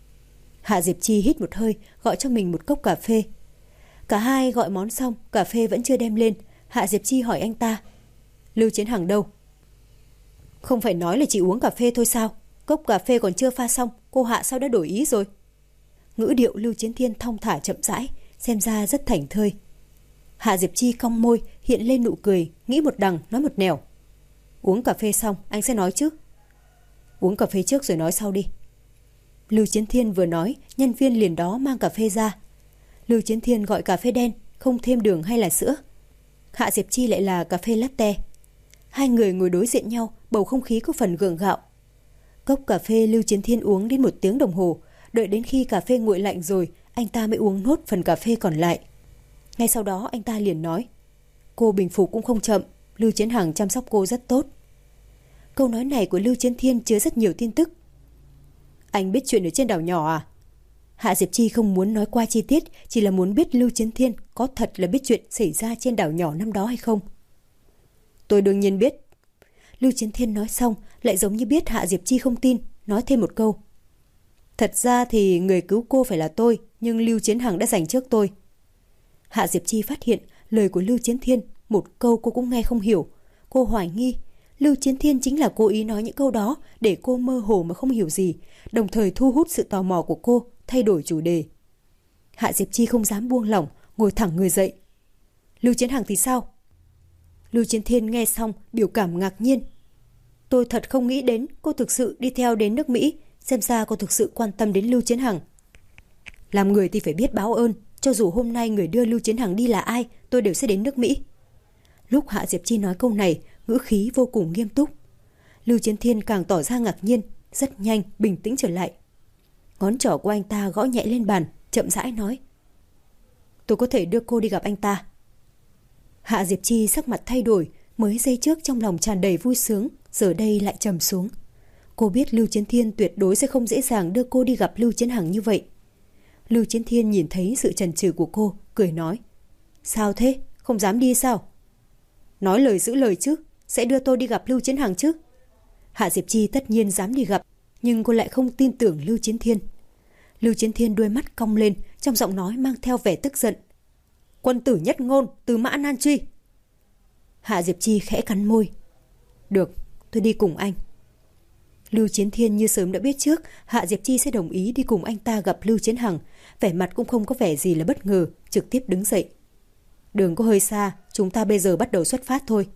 Hạ Diệp Chi hít một hơi, gọi cho mình một cốc cà phê. Cả hai gọi món xong, cà phê vẫn chưa đem lên. Hạ Diệp Chi hỏi anh ta: Lưu Chiến Hằng đâu? Không phải nói là chỉ uống cà phê thôi sao? Cốc cà phê còn chưa pha xong, cô Hạ sao đã đổi ý rồi? Ngữ điệu Lưu Chiến Thiên thong thả chậm rãi, xem ra rất thảnh thơi. Hạ Diệp Chi cong môi, hiện lên nụ cười, nghĩ một đằng nói một nẻo. Uống cà phê xong anh sẽ nói chứ? Uống cà phê trước rồi nói sau đi. Lưu Chiến Thiên vừa nói, nhân viên liền đó mang cà phê ra. Lưu Chiến Thiên gọi cà phê đen, không thêm đường hay là sữa. Hạ Diệp Chi lại là cà phê latte. Hai người ngồi đối diện nhau, bầu không khí có phần gượng gạo. Cốc cà phê Lưu Chiến Thiên uống đến 1 tiếng đồng hồ, đợi đến khi cà phê nguội lạnh rồi, anh ta mới uống nốt phần cà phê còn lại. Ngay sau đó anh ta liền nói: cô bình phục cũng không chậm, Lưu Chiến Hằng chăm sóc cô rất tốt. Câu nói này của Lưu Chiến Thiên chứa rất nhiều tin tức. Anh biết chuyện ở trên đảo nhỏ à? Hạ Diệp Chi không muốn nói qua chi tiết, chỉ là muốn biết Lưu Chiến Thiên có thật là biết chuyện xảy ra trên đảo nhỏ năm đó hay không. Tôi đương nhiên biết. Lưu Chiến Thiên nói xong lại giống như biết Hạ Diệp Chi không tin, nói thêm một câu: thật ra thì người cứu cô phải là tôi, nhưng Lưu Chiến Hằng đã giành trước tôi. Hạ Diệp Chi phát hiện lời của Lưu Chiến Thiên một câu cô cũng nghe không hiểu. Cô hoài nghi Lưu Chiến Thiên chính là cố ý nói những câu đó để cô mơ hồ mà không hiểu gì, đồng thời thu hút sự tò mò của cô, thay đổi chủ đề. Hạ Diệp Chi không dám buông lỏng, ngồi thẳng người dậy. Lưu Chiến Hằng thì sao? Lưu Chiến Thiên nghe xong biểu cảm ngạc nhiên. Tôi thật không nghĩ đến cô thực sự đi theo đến nước Mỹ, xem ra cô thực sự quan tâm đến Lưu Chiến Hằng. Làm người thì phải biết báo ơn, cho dù hôm nay người đưa Lưu Chiến Hằng đi là ai, tôi đều sẽ đến nước Mỹ. Lúc Hạ Diệp Chi nói câu này, ngữ khí vô cùng nghiêm túc. Lưu Chiến Thiên càng tỏ ra ngạc nhiên, rất nhanh bình tĩnh trở lại. Ngón trỏ của anh ta gõ nhẹ lên bàn, chậm rãi nói: tôi có thể đưa cô đi gặp anh ta. Hạ Diệp Chi sắc mặt thay đổi, mới giây trước trong lòng tràn đầy vui sướng, giờ đây lại trầm xuống. Cô biết Lưu Chiến Thiên tuyệt đối sẽ không dễ dàng đưa cô đi gặp Lưu Chiến Hằng như vậy. Lưu Chiến Thiên nhìn thấy sự chần chừ của cô, cười nói: sao thế, không dám đi sao? Nói lời giữ lời chứ, sẽ đưa tôi đi gặp Lưu Chiến Hằng chứ? Hạ Diệp Chi tất nhiên dám đi gặp, nhưng cô lại không tin tưởng Lưu Chiến Thiên. Lưu Chiến Thiên đôi mắt cong lên, trong giọng nói mang theo vẻ tức giận: quân tử nhất ngôn, từ mã nan truy. Hạ Diệp Chi khẽ cắn môi: được, tôi đi cùng anh. Lưu Chiến Thiên như sớm đã biết trước Hạ Diệp Chi sẽ đồng ý đi cùng anh ta gặp Lưu Chiến Hằng, vẻ mặt cũng không có vẻ gì là bất ngờ, trực tiếp đứng dậy. Đường có hơi xa, chúng ta bây giờ bắt đầu xuất phát thôi.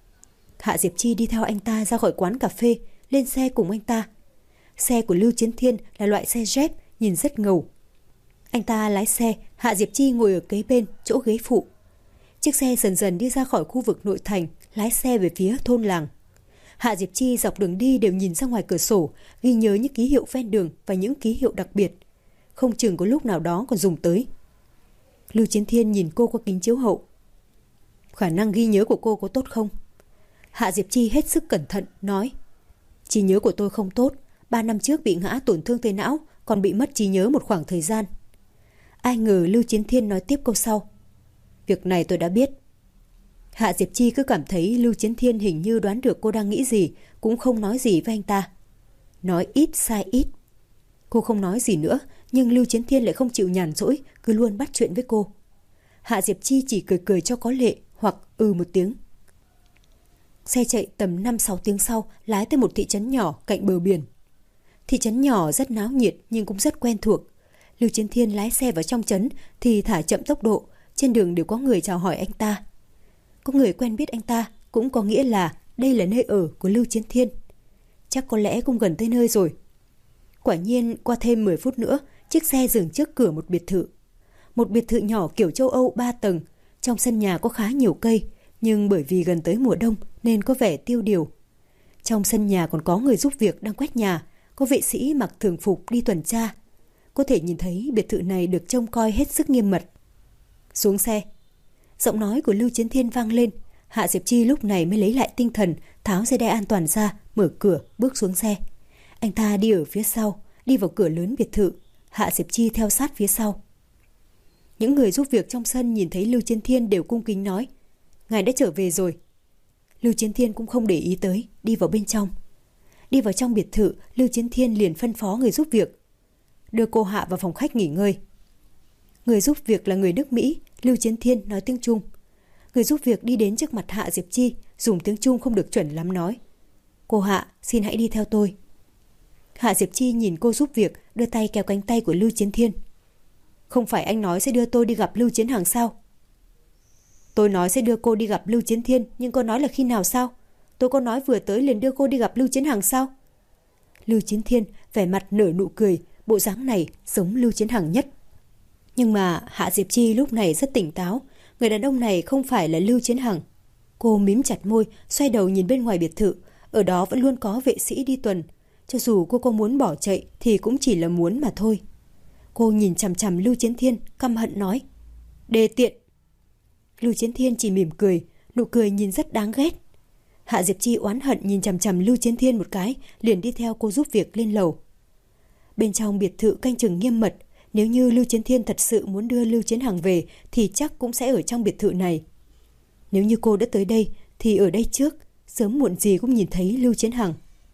Hạ Diệp Chi đi theo anh ta ra khỏi quán cà phê, lên xe cùng anh ta. Xe của Lưu Chiến Thiên là loại xe Jeep, nhìn rất ngầu. Anh ta lái xe, Hạ Diệp Chi ngồi ở kế bên, chỗ ghế phụ. Chiếc xe dần dần đi ra khỏi khu vực nội thành, lái xe về phía thôn làng. Hạ Diệp Chi dọc đường đi đều nhìn ra ngoài cửa sổ, ghi nhớ những ký hiệu ven đường và những ký hiệu đặc biệt. Không chừng có lúc nào đó còn dùng tới. Lưu Chiến Thiên nhìn cô qua kính chiếu hậu. Khả năng ghi nhớ của cô có tốt không? Hạ Diệp Chi hết sức cẩn thận, nói: trí nhớ của tôi không tốt, 3 năm trước bị ngã tổn thương tới não, còn bị mất trí nhớ một khoảng thời gian. Ai ngờ Lưu Chiến Thiên nói tiếp câu sau: việc này tôi đã biết. Hạ Diệp Chi cứ cảm thấy Lưu Chiến Thiên hình như đoán được cô đang nghĩ gì, cũng không nói gì với anh ta. Nói ít sai ít. Cô không nói gì nữa, nhưng Lưu Chiến Thiên lại không chịu nhàn rỗi, cứ luôn bắt chuyện với cô. Hạ Diệp Chi chỉ cười cười cho có lệ, hoặc một tiếng. Xe chạy tầm 5-6 tiếng sau, lái tới một thị trấn nhỏ cạnh bờ biển. Thị trấn nhỏ rất náo nhiệt nhưng cũng rất quen thuộc. Lưu Chiến Thiên lái xe vào trong trấn thì thả chậm tốc độ, trên đường đều có người chào hỏi anh ta. Có người quen biết anh ta, cũng có nghĩa là đây là nơi ở của Lưu Chiến Thiên. Chắc có lẽ cũng gần tới nơi rồi. Quả nhiên qua thêm 10 phút nữa, chiếc xe dừng trước cửa một biệt thự. Một biệt thự nhỏ kiểu châu Âu 3 tầng, trong sân nhà có khá nhiều cây, nhưng bởi vì gần tới mùa đông nên có vẻ tiêu điều. Trong sân nhà còn có người giúp việc đang quét nhà, có vệ sĩ mặc thường phục đi tuần tra. Có thể nhìn thấy biệt thự này được trông coi hết sức nghiêm mật. Xuống xe. Giọng nói của Lưu Chiến Thiên vang lên. Hạ Diệp Chi lúc này mới lấy lại tinh thần, tháo dây đai an toàn ra, mở cửa, bước xuống xe. Anh ta đi ở phía sau, đi vào cửa lớn biệt thự. Hạ Diệp Chi theo sát phía sau. Những người giúp việc trong sân nhìn thấy Lưu Chiến Thiên đều cung kính nói: ngài đã trở về rồi. Lưu Chiến Thiên cũng không để ý tới, đi vào bên trong. Đi vào trong biệt thự, Lưu Chiến Thiên liền phân phó người giúp việc: đưa cô Hạ vào phòng khách nghỉ ngơi. Người giúp việc là người nước Mỹ, Lưu Chiến Thiên nói tiếng Trung. Người giúp việc đi đến trước mặt Hạ Diệp Chi, dùng tiếng Trung không được chuẩn lắm nói: cô Hạ, xin hãy đi theo tôi. Hạ Diệp Chi nhìn cô giúp việc, đưa tay kéo cánh tay của Lưu Chiến Thiên. Không phải anh nói sẽ đưa tôi đi gặp Lưu Chiến Hằng sao? Tôi nói sẽ đưa cô đi gặp Lưu Chiến Thiên, nhưng cô nói là khi nào sao? Tôi có nói vừa tới liền đưa cô đi gặp Lưu Chiến Hằng sao? Lưu Chiến Thiên vẻ mặt nở nụ cười, bộ dáng này giống Lưu Chiến Hằng nhất. Nhưng mà Hạ Diệp Chi lúc này rất tỉnh táo, người đàn ông này không phải là Lưu Chiến Hằng. Cô mím chặt môi, xoay đầu nhìn bên ngoài biệt thự, ở đó vẫn luôn có vệ sĩ đi tuần. Cho dù cô có muốn bỏ chạy thì cũng chỉ là muốn mà thôi. Cô nhìn chằm chằm Lưu Chiến Thiên, căm hận nói: "Đê tiện." Lưu Chiến Thiên chỉ mỉm cười, nụ cười nhìn rất đáng ghét. Hạ Diệp Chi oán hận nhìn chằm chằm Lưu Chiến Thiên một cái, liền đi theo cô giúp việc lên lầu. Bên trong biệt thự canh chừng nghiêm mật, nếu như Lưu Chiến Thiên thật sự muốn đưa Lưu Chiến Hằng về thì chắc cũng sẽ ở trong biệt thự này. Nếu như cô đã tới đây thì ở đây trước, sớm muộn gì cũng nhìn thấy Lưu Chiến Hằng.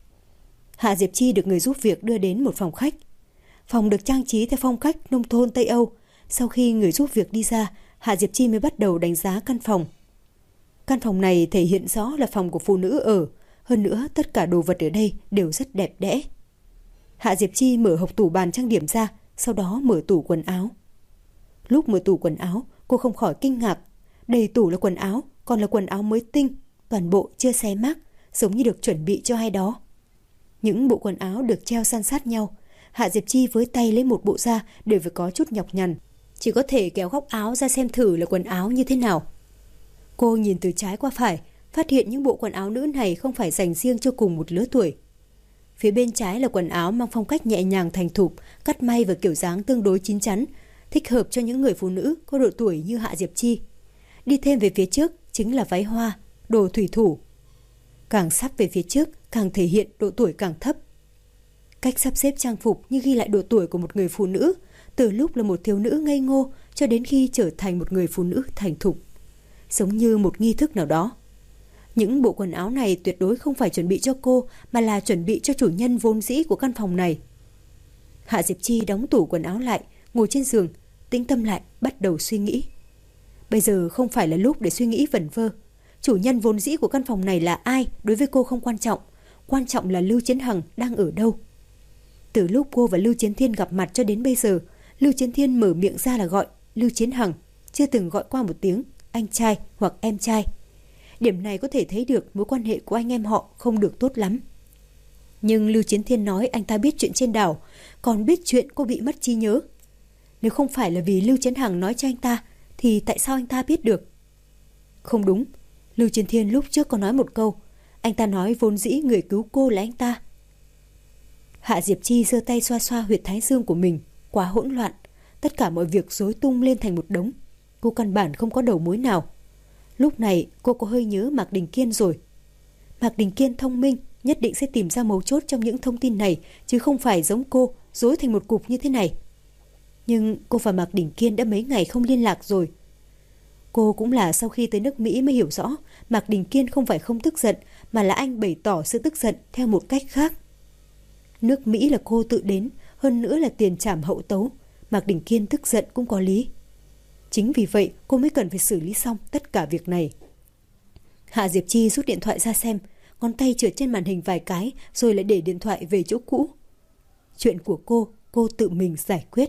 Hạ Diệp Chi được người giúp việc đưa đến một phòng khách. Phòng được trang trí theo phong cách nông thôn Tây Âu. Sau khi người giúp việc đi ra, Hạ Diệp Chi mới bắt đầu đánh giá căn phòng. Căn phòng này thể hiện rõ là phòng của phụ nữ ở. Hơn nữa, tất cả đồ vật ở đây đều rất đẹp đẽ. Hạ Diệp Chi mở hộc tủ bàn trang điểm ra, sau đó mở tủ quần áo. Lúc mở tủ quần áo, cô không khỏi kinh ngạc. Đầy tủ là quần áo, còn là quần áo mới tinh, toàn bộ chưa xé mác, giống như được chuẩn bị cho ai đó. Những bộ quần áo được treo san sát nhau. Hạ Diệp Chi với tay lấy một bộ ra đều phải có chút nhọc nhằn, chỉ có thể kéo góc áo ra xem thử là quần áo như thế nào. Cô nhìn từ trái qua phải, phát hiện những bộ quần áo nữ này không phải dành riêng cho cùng một lứa tuổi. Phía bên trái là quần áo mang phong cách nhẹ nhàng thành thục, cắt may và kiểu dáng tương đối chín chắn, thích hợp cho những người phụ nữ có độ tuổi như Hạ Diệp Chi. Đi thêm về phía trước chính là váy hoa, đồ thủy thủ. Càng sắp về phía trước càng thể hiện độ tuổi càng thấp. Cách sắp xếp trang phục như ghi lại độ tuổi của một người phụ nữ, từ lúc là một thiếu nữ ngây ngô cho đến khi trở thành một người phụ nữ thành thục, giống như một nghi thức nào đó. Những bộ quần áo này tuyệt đối không phải chuẩn bị cho cô, mà là chuẩn bị cho chủ nhân vốn dĩ của căn phòng này. Hạ Diệp Chi đóng tủ quần áo lại, ngồi trên giường, tĩnh tâm lại, bắt đầu suy nghĩ. Bây giờ không phải là lúc để suy nghĩ vẩn vơ. Chủ nhân vốn dĩ của căn phòng này là ai đối với cô không quan trọng. Quan trọng là Lưu Chiến Hằng đang ở đâu. Từ lúc cô và Lưu Chiến Thiên gặp mặt cho đến bây giờ, Lưu Chiến Thiên mở miệng ra là gọi Lưu Chiến Hằng, chưa từng gọi qua một tiếng anh trai hoặc em trai. Điểm này có thể thấy được mối quan hệ của anh em họ không được tốt lắm. Nhưng Lưu Chiến Thiên nói anh ta biết chuyện trên đảo, còn biết chuyện cô bị mất trí nhớ. Nếu không phải là vì Lưu Chiến Hằng nói cho anh ta, thì tại sao anh ta biết được? Không đúng, Lưu Chiến Thiên lúc trước có nói một câu, anh ta nói vốn dĩ người cứu cô là anh ta. Hạ Diệp Chi giơ tay xoa xoa huyệt thái dương của mình, quá hỗn loạn, tất cả mọi việc rối tung lên thành một đống. Cô căn bản không có đầu mối nào. Lúc này cô có hơi nhớ Mạc Đình Kiên rồi. Mạc Đình Kiên thông minh, nhất định sẽ tìm ra mấu chốt trong những thông tin này, chứ không phải giống cô rối thành một cục như thế này. Nhưng cô và Mạc Đình Kiên đã mấy ngày không liên lạc rồi. Cô cũng là sau khi tới nước Mỹ mới hiểu rõ Mạc Đình Kiên không phải không tức giận, mà là anh bày tỏ sự tức giận theo một cách khác. Nước Mỹ là cô tự đến, hơn nữa là tiền trảm hậu tấu. Mạc Đình Kiên tức giận cũng có lý. Chính vì vậy cô mới cần phải xử lý xong tất cả việc này. Hạ Diệp Chi rút điện thoại ra xem, ngón tay trượt trên màn hình vài cái rồi lại để điện thoại về chỗ cũ. Chuyện của cô tự mình giải quyết.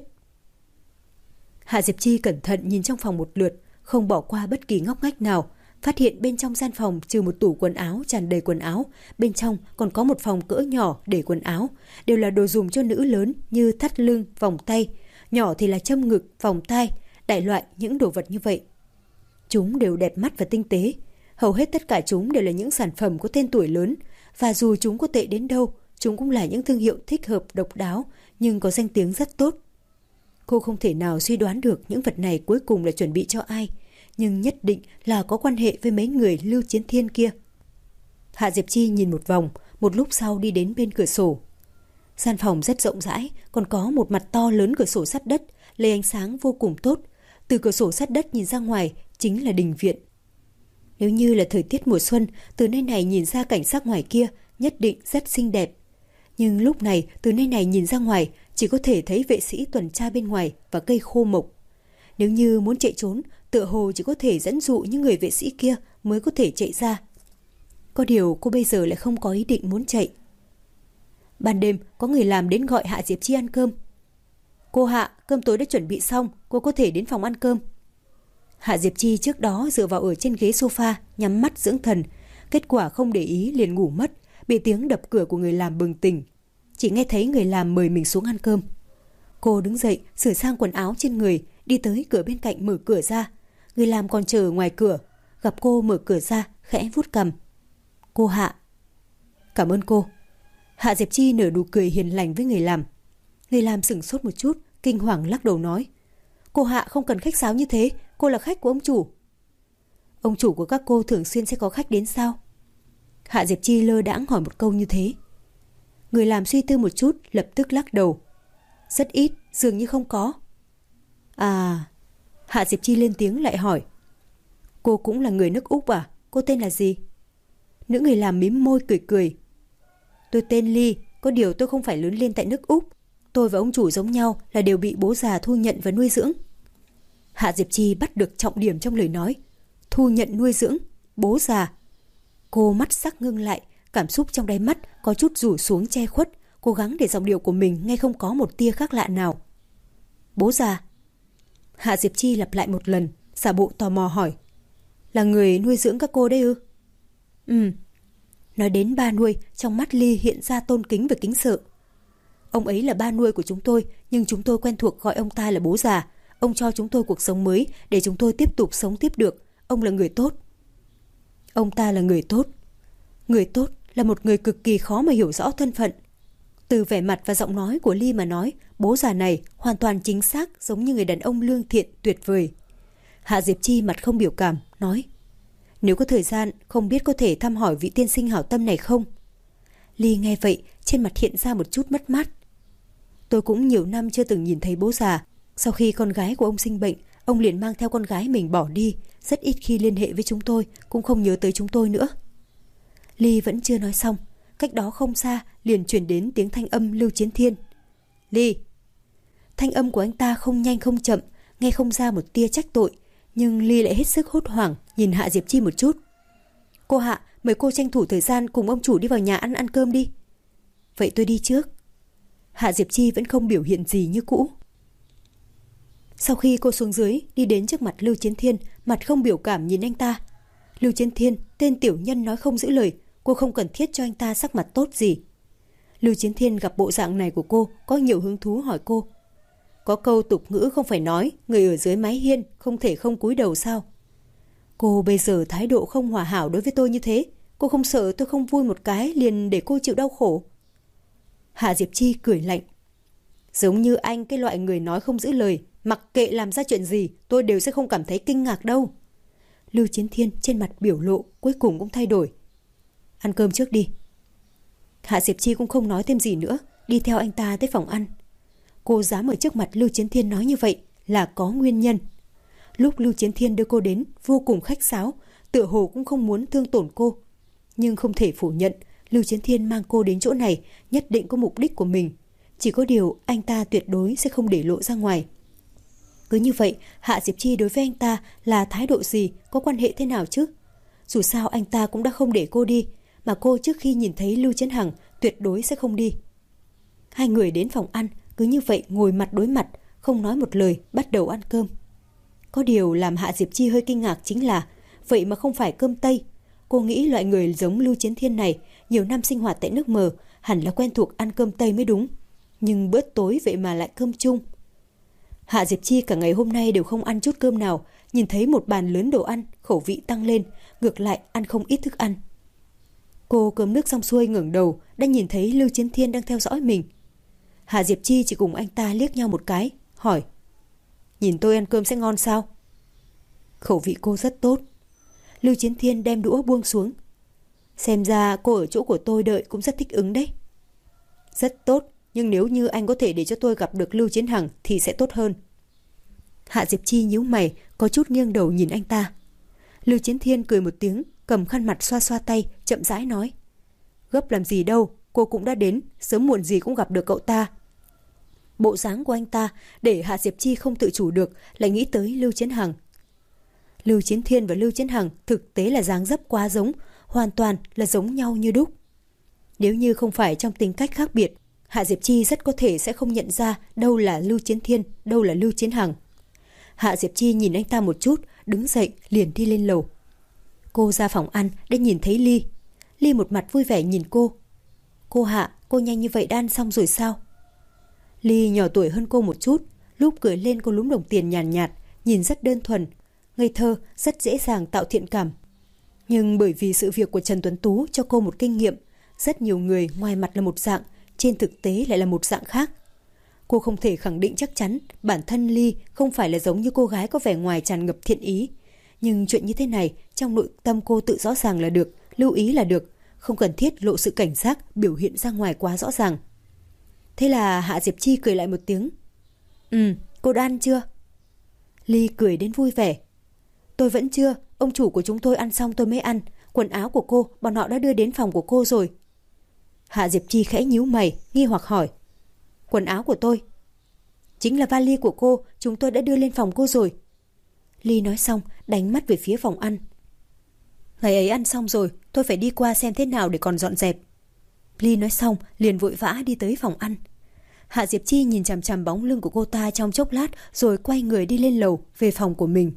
Hạ Diệp Chi cẩn thận nhìn trong phòng một lượt, không bỏ qua bất kỳ ngóc ngách nào. Phát hiện bên trong gian phòng trừ một tủ quần áo tràn đầy quần áo, bên trong còn có một phòng cỡ nhỏ để quần áo, đều là đồ dùng cho nữ lớn như thắt lưng, vòng tay, nhỏ thì là châm ngực, vòng tai, đại loại những đồ vật như vậy. Chúng đều đẹp mắt và tinh tế, hầu hết tất cả chúng đều là những sản phẩm có tên tuổi lớn, và dù chúng có tệ đến đâu, chúng cũng là những thương hiệu thích hợp độc đáo nhưng có danh tiếng rất tốt. Cô không thể nào suy đoán được những vật này cuối cùng là chuẩn bị cho ai, nhưng nhất định là có quan hệ với mấy người Lưu Chiến Thiên kia. Hạ Diệp Chi nhìn một vòng, một lúc sau đi đến bên cửa sổ. Gian phòng rất rộng rãi, còn có một mặt to lớn cửa sổ sắt đất, lấy ánh sáng vô cùng tốt. Từ cửa sổ sắt đất nhìn ra ngoài chính là đình viện. Nếu như là thời tiết mùa xuân, từ nơi này nhìn ra cảnh sắc ngoài kia nhất định rất xinh đẹp. Nhưng lúc này từ nơi này nhìn ra ngoài chỉ có thể thấy vệ sĩ tuần tra bên ngoài và cây khô mộc. Nếu như muốn chạy trốn, tựa hồ chỉ có thể dẫn dụ những người vệ sĩ kia mới có thể chạy ra. Có điều cô bây giờ lại không có ý định muốn chạy. Ban đêm có người làm đến gọi Hạ Diệp Chi ăn cơm. Cô Hạ, cơm tối đã chuẩn bị xong, cô có thể đến phòng ăn cơm. Hạ Diệp Chi trước đó dựa vào ở trên ghế sofa, nhắm mắt dưỡng thần. Kết quả không để ý liền ngủ mất, bị tiếng đập cửa của người làm bừng tỉnh. Chỉ nghe thấy người làm mời mình xuống ăn cơm. Cô đứng dậy, sửa sang quần áo trên người, đi tới cửa bên cạnh mở cửa ra. Người làm còn chờ ngoài cửa, gặp cô mở cửa ra, khẽ vuốt cằm. Cô Hạ. Cảm ơn cô. Hạ Diệp Chi nở nụ cười hiền lành với người làm. Người làm sửng sốt một chút, kinh hoàng lắc đầu nói: Cô Hạ không cần khách sáo như thế, cô là khách của ông chủ. Ông chủ của các cô thường xuyên sẽ có khách đến sao? Hạ Diệp Chi lơ đãng hỏi một câu như thế. Người làm suy tư một chút, lập tức lắc đầu. Rất ít, dường như không có. À, Hạ Diệp Chi lên tiếng lại hỏi. Cô cũng là người nước Úc à? Cô tên là gì? Nữ người làm mím môi cười cười. Tôi tên Ly, có điều tôi không phải lớn lên tại nước Úc. Tôi và ông chủ giống nhau là đều bị bố già thu nhận và nuôi dưỡng. Hạ Diệp Chi bắt được trọng điểm trong lời nói. Thu nhận nuôi dưỡng, bố già. Cô mắt sắc ngưng lại, cảm xúc trong đáy mắt có chút rủ xuống che khuất, cố gắng để giọng điệu của mình nghe không có một tia khác lạ nào. Bố già. Hạ Diệp Chi lặp lại một lần, giả bộ tò mò hỏi. Là người nuôi dưỡng các cô đấy ư? Nói đến ba nuôi, trong mắt Ly hiện ra tôn kính và kính sợ. Ông ấy là ba nuôi của chúng tôi, nhưng chúng tôi quen thuộc gọi ông ta là bố già. Ông cho chúng tôi cuộc sống mới để chúng tôi tiếp tục sống tiếp được. Ông là người tốt. Ông ta là người tốt. Người tốt là một người cực kỳ khó mà hiểu rõ thân phận. Từ vẻ mặt và giọng nói của Ly mà nói, bố già này hoàn toàn chính xác giống như người đàn ông lương thiện tuyệt vời. Hạ Diệp Chi mặt không biểu cảm, nói: Nếu có thời gian, không biết có thể thăm hỏi vị tiên sinh hảo tâm này không? Ly nghe vậy, trên mặt hiện ra một chút mất mát. Tôi cũng nhiều năm chưa từng nhìn thấy bố già. Sau khi con gái của ông sinh bệnh, ông liền mang theo con gái mình bỏ đi, rất ít khi liên hệ với chúng tôi, cũng không nhớ tới chúng tôi nữa. Ly vẫn chưa nói xong, cách đó không xa liền truyền đến tiếng thanh âm Lưu Chiến Thiên. Ly. Thanh âm của anh ta không nhanh không chậm, nghe không ra một tia trách tội, nhưng Ly lại hết sức hốt hoảng nhìn Hạ Diệp Chi một chút. Cô Hạ, mời cô tranh thủ thời gian cùng ông chủ đi vào nhà ăn cơm đi. Vậy tôi đi trước. Hạ Diệp Chi vẫn không biểu hiện gì như cũ. Sau khi cô xuống dưới, đi đến trước mặt Lưu Chiến Thiên, mặt không biểu cảm nhìn anh ta. Lưu Chiến Thiên, tên tiểu nhân nói không giữ lời, cô không cần thiết cho anh ta sắc mặt tốt gì. Lưu Chiến Thiên gặp bộ dạng này của cô, có nhiều hứng thú hỏi cô. Có câu tục ngữ không phải nói, người ở dưới mái hiên không thể không cúi đầu sao? Cô bây giờ thái độ không hòa hảo đối với tôi như thế, cô không sợ tôi không vui một cái liền để cô chịu đau khổ? Hạ Diệp Chi cười lạnh. Giống như anh, cái loại người nói không giữ lời, mặc kệ làm ra chuyện gì, tôi đều sẽ không cảm thấy kinh ngạc đâu. Lưu Chiến Thiên trên mặt biểu lộ cuối cùng cũng thay đổi. Ăn cơm trước đi. Hạ Diệp Chi cũng không nói thêm gì nữa, đi theo anh ta tới phòng ăn. Cô dám ở trước mặt Lưu Chiến Thiên nói như vậy là có nguyên nhân. Lúc Lưu Chiến Thiên đưa cô đến, vô cùng khách sáo, tựa hồ cũng không muốn thương tổn cô. Nhưng không thể phủ nhận, Lưu Chiến Thiên mang cô đến chỗ này nhất định có mục đích của mình. Chỉ có điều anh ta tuyệt đối sẽ không để lộ ra ngoài. Cứ như vậy, Hạ Diệp Chi đối với anh ta là thái độ gì, có quan hệ thế nào chứ? Dù sao anh ta cũng đã không để cô đi, mà cô trước khi nhìn thấy Lưu Chiến Hằng tuyệt đối sẽ không đi. Hai người đến phòng ăn, cứ như vậy ngồi mặt đối mặt, không nói một lời, bắt đầu ăn cơm. Có điều làm Hạ Diệp Chi hơi kinh ngạc chính là, vậy mà không phải cơm Tây. Cô nghĩ loại người giống Lưu Chiến Thiên này, nhiều năm sinh hoạt tại nước mờ, hẳn là quen thuộc ăn cơm Tây mới đúng. Nhưng bữa tối vậy mà lại cơm chung. Hạ Diệp Chi cả ngày hôm nay đều không ăn chút cơm nào, nhìn thấy một bàn lớn đồ ăn, khẩu vị tăng lên, ngược lại ăn không ít thức ăn. Cô cơm nước xong xuôi ngẩng đầu, đã nhìn thấy Lưu Chiến Thiên đang theo dõi mình. Hạ Diệp Chi chỉ cùng anh ta liếc nhau một cái, hỏi: Nhìn tôi ăn cơm sẽ ngon sao? Khẩu vị cô rất tốt. Lưu Chiến Thiên đem đũa buông xuống. Xem ra cô ở chỗ của tôi đợi cũng rất thích ứng đấy. Rất tốt, nhưng nếu như anh có thể để cho tôi gặp được Lưu Chiến Hằng thì sẽ tốt hơn. Hạ Diệp Chi nhíu mày, có chút nghiêng đầu nhìn anh ta. Lưu Chiến Thiên cười một tiếng, cầm khăn mặt xoa xoa tay, chậm rãi nói: Gấp làm gì đâu, cô cũng đã đến, sớm muộn gì cũng gặp được cậu ta. Bộ dáng của anh ta để Hạ Diệp Chi không tự chủ được, lại nghĩ tới Lưu Chiến Hằng. Lưu Chiến Thiên và Lưu Chiến Hằng thực tế là dáng dấp quá giống, hoàn toàn là giống nhau như đúc. Nếu như không phải trong tính cách khác biệt, Hạ Diệp Chi rất có thể sẽ không nhận ra đâu là Lưu Chiến Thiên, đâu là Lưu Chiến Hằng. Hạ Diệp Chi nhìn anh ta một chút, đứng dậy liền đi lên lầu. Cô ra phòng ăn đã nhìn thấy Ly. Ly một mặt vui vẻ nhìn cô. Cô Hạ, cô nhanh như vậy đã ăn xong rồi sao? Ly nhỏ tuổi hơn cô một chút, lúc cười lên cô lúm đồng tiền nhàn nhạt, nhìn rất đơn thuần, ngây thơ, rất dễ dàng tạo thiện cảm. Nhưng bởi vì sự việc của Trần Tuấn Tú cho cô một kinh nghiệm, rất nhiều người ngoài mặt là một dạng, trên thực tế lại là một dạng khác. Cô không thể khẳng định chắc chắn bản thân Ly không phải là giống như cô gái có vẻ ngoài tràn ngập thiện ý. Nhưng chuyện như thế này, trong nội tâm cô tự rõ ràng là được, lưu ý là được, không cần thiết lộ sự cảnh giác biểu hiện ra ngoài quá rõ ràng. Thế là Hạ Diệp Chi cười lại một tiếng. Cô đã ăn chưa? Ly cười đến vui vẻ. Tôi vẫn chưa, ông chủ của chúng tôi ăn xong tôi mới ăn. Quần áo của cô, bọn họ đã đưa đến phòng của cô rồi. Hạ Diệp Chi khẽ nhíu mày, nghi hoặc hỏi. Quần áo của tôi? Chính là vali của cô, chúng tôi đã đưa lên phòng cô rồi. Ly nói xong, đánh mắt về phía phòng ăn. Ngày ấy ăn xong rồi, tôi phải đi qua xem thế nào để còn dọn dẹp. Ly nói xong, liền vội vã đi tới phòng ăn. Hạ Diệp Chi nhìn chằm chằm bóng lưng của cô ta trong chốc lát, rồi quay người đi lên lầu, về phòng của mình.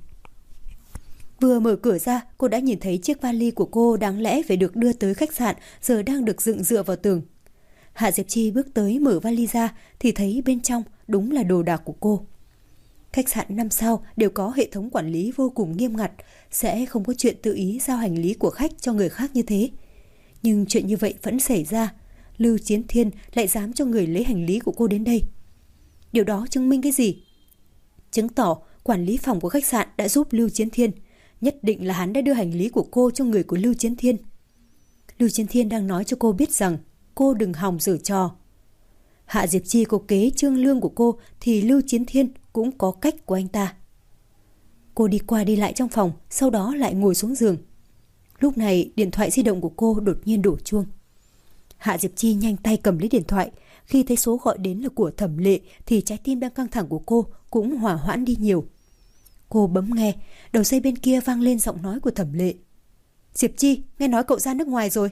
Vừa mở cửa ra, cô đã nhìn thấy chiếc vali của cô đáng lẽ phải được đưa tới khách sạn, giờ đang được dựng dựa vào tường. Hạ Diệp Chi bước tới mở vali ra, thì thấy bên trong đúng là đồ đạc của cô. Khách sạn 5 sao đều có hệ thống quản lý vô cùng nghiêm ngặt, sẽ không có chuyện tự ý giao hành lý của khách cho người khác như thế. Nhưng chuyện như vậy vẫn xảy ra. Lưu Chiến Thiên lại dám cho người lấy hành lý của cô đến đây. Điều đó chứng minh cái gì? Chứng tỏ quản lý phòng của khách sạn đã giúp Lưu Chiến Thiên. Nhất định là hắn đã đưa hành lý của cô cho người của Lưu Chiến Thiên. Lưu Chiến Thiên đang nói cho cô biết rằng cô đừng hòng giở trò. Hạ Diệp Chi có kế trương lương của cô thì Lưu Chiến Thiên cũng có cách của anh ta. Cô đi qua đi lại trong phòng, sau đó lại ngồi xuống giường. Lúc này điện thoại di động của cô đột nhiên đổ chuông. Hạ Diệp Chi nhanh tay cầm lấy điện thoại. Khi thấy số gọi đến là của Thẩm Lệ thì trái tim đang căng thẳng của cô cũng hòa hoãn đi nhiều. Cô bấm nghe, đầu dây bên kia vang lên giọng nói của Thẩm Lệ. Diệp Chi, nghe nói cậu ra nước ngoài rồi.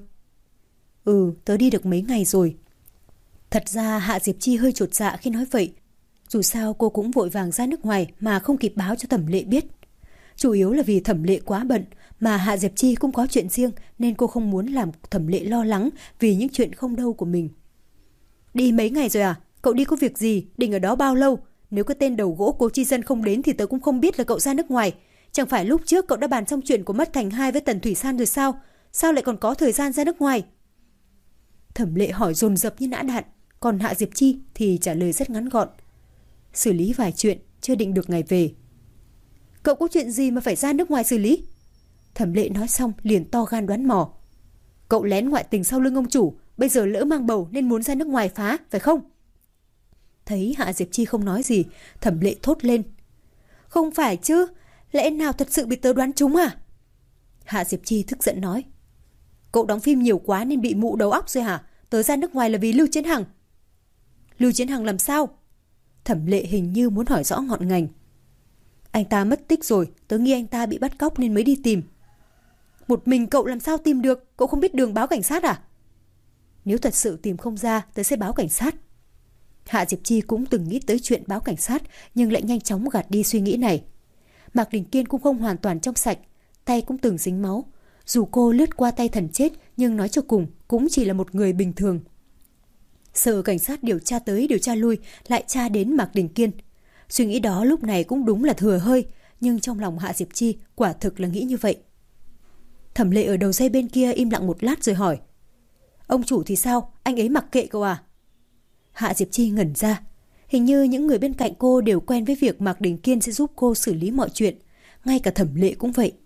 Tớ đi được mấy ngày rồi. Thật ra Hạ Diệp Chi hơi chột dạ khi nói vậy. Dù sao cô cũng vội vàng ra nước ngoài mà không kịp báo cho Thẩm Lệ biết. Chủ yếu là vì Thẩm Lệ quá bận, mà Hạ Diệp Chi cũng có chuyện riêng nên cô không muốn làm Thẩm Lệ lo lắng vì những chuyện không đâu của mình. Đi mấy ngày rồi à? Cậu đi có việc gì? Định ở đó bao lâu? Nếu cái tên đầu gỗ Cố Chi Dân không đến thì tớ cũng không biết là cậu ra nước ngoài. Chẳng phải lúc trước cậu đã bàn xong chuyện của Mất Thành 2 với Tần Thủy San rồi sao? Sao lại còn có thời gian ra nước ngoài? Thẩm Lệ hỏi dồn dập như nã đạn, còn Hạ Diệp Chi thì trả lời rất ngắn gọn. Xử lý vài chuyện, chưa định được ngày về. Cậu có chuyện gì mà phải ra nước ngoài xử lý? Thẩm Lệ nói xong liền to gan đoán mò. Cậu lén ngoại tình sau lưng ông chủ, bây giờ lỡ mang bầu nên muốn ra nước ngoài phá, phải không? Thấy Hạ Diệp Chi không nói gì, Thẩm Lệ thốt lên. Không phải chứ, lẽ nào thật sự bị tớ đoán trúng à? Hạ Diệp Chi tức giận nói. Cậu đóng phim nhiều quá nên bị mụ đầu óc rồi hả? Tớ ra nước ngoài là vì Lưu Chiến Hằng. Lưu Chiến Hằng làm sao? Thẩm Lệ hình như muốn hỏi rõ ngọn ngành. Anh ta mất tích rồi, tớ nghi anh ta bị bắt cóc nên mới đi tìm. Một mình cậu làm sao tìm được? Cậu không biết đường báo cảnh sát à? Nếu thật sự tìm không ra, tớ sẽ báo cảnh sát. Hạ Diệp Chi cũng từng nghĩ tới chuyện báo cảnh sát, nhưng lại nhanh chóng gạt đi suy nghĩ này. Mạc Đình Kiên cũng không hoàn toàn trong sạch, tay cũng từng dính máu. Dù cô lướt qua tay thần chết, nhưng nói cho cùng cũng chỉ là một người bình thường. Sợ cảnh sát điều tra tới điều tra lui, lại tra đến Mạc Đình Kiên. Suy nghĩ đó lúc này cũng đúng là thừa hơi, nhưng trong lòng Hạ Diệp Chi quả thực là nghĩ như vậy. Thẩm Lệ ở đầu dây bên kia im lặng một lát rồi hỏi. Ông chủ thì sao? Anh ấy mặc kệ cậu à? Hạ Diệp Chi ngẩn ra. Hình như những người bên cạnh cô đều quen với việc Mạc Đình Kiên sẽ giúp cô xử lý mọi chuyện. Ngay cả Thẩm Lệ cũng vậy.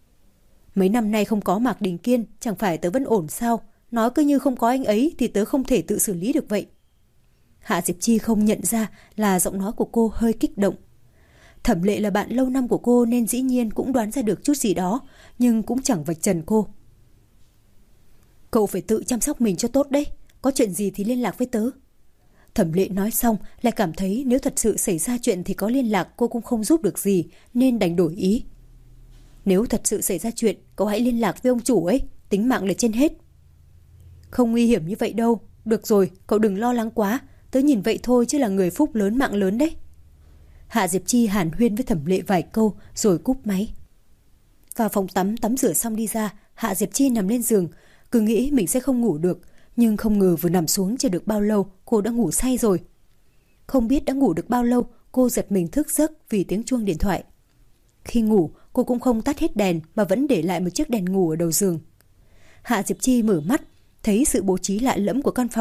Mấy năm nay không có Mạc Đình Kiên, chẳng phải tớ vẫn ổn sao? Nói cứ như không có anh ấy thì tớ không thể tự xử lý được vậy. Hạ Diệp Chi không nhận ra là giọng nói của cô hơi kích động. Thẩm Lệ là bạn lâu năm của cô nên dĩ nhiên cũng đoán ra được chút gì đó, nhưng cũng chẳng vạch trần cô. Cậu phải tự chăm sóc mình cho tốt đấy, có chuyện gì thì liên lạc với tớ. Thẩm Lệ nói xong lại cảm thấy nếu thật sự xảy ra chuyện thì có liên lạc cô cũng không giúp được gì, nên đành đổi ý. Nếu thật sự xảy ra chuyện, cậu hãy liên lạc với ông chủ ấy, tính mạng là trên hết. Không nguy hiểm như vậy đâu, được rồi, cậu đừng lo lắng quá, tớ nhìn vậy thôi chứ là người phúc lớn mạng lớn đấy. Hạ Diệp Chi hàn huyên với Thẩm Lệ vài câu rồi cúp máy. Vào phòng tắm rửa xong đi ra, Hạ Diệp Chi nằm lên giường, cứ nghĩ mình sẽ không ngủ được, nhưng không ngờ vừa nằm xuống chưa được bao lâu cô đã ngủ say rồi. Không biết đã ngủ được bao lâu, cô giật mình thức giấc vì tiếng chuông điện thoại. Khi ngủ, cô cũng không tắt hết đèn mà vẫn để lại một chiếc đèn ngủ ở đầu giường. Hạ Diệp Chi mở mắt, thấy sự bố trí lạ lẫm của căn phòng,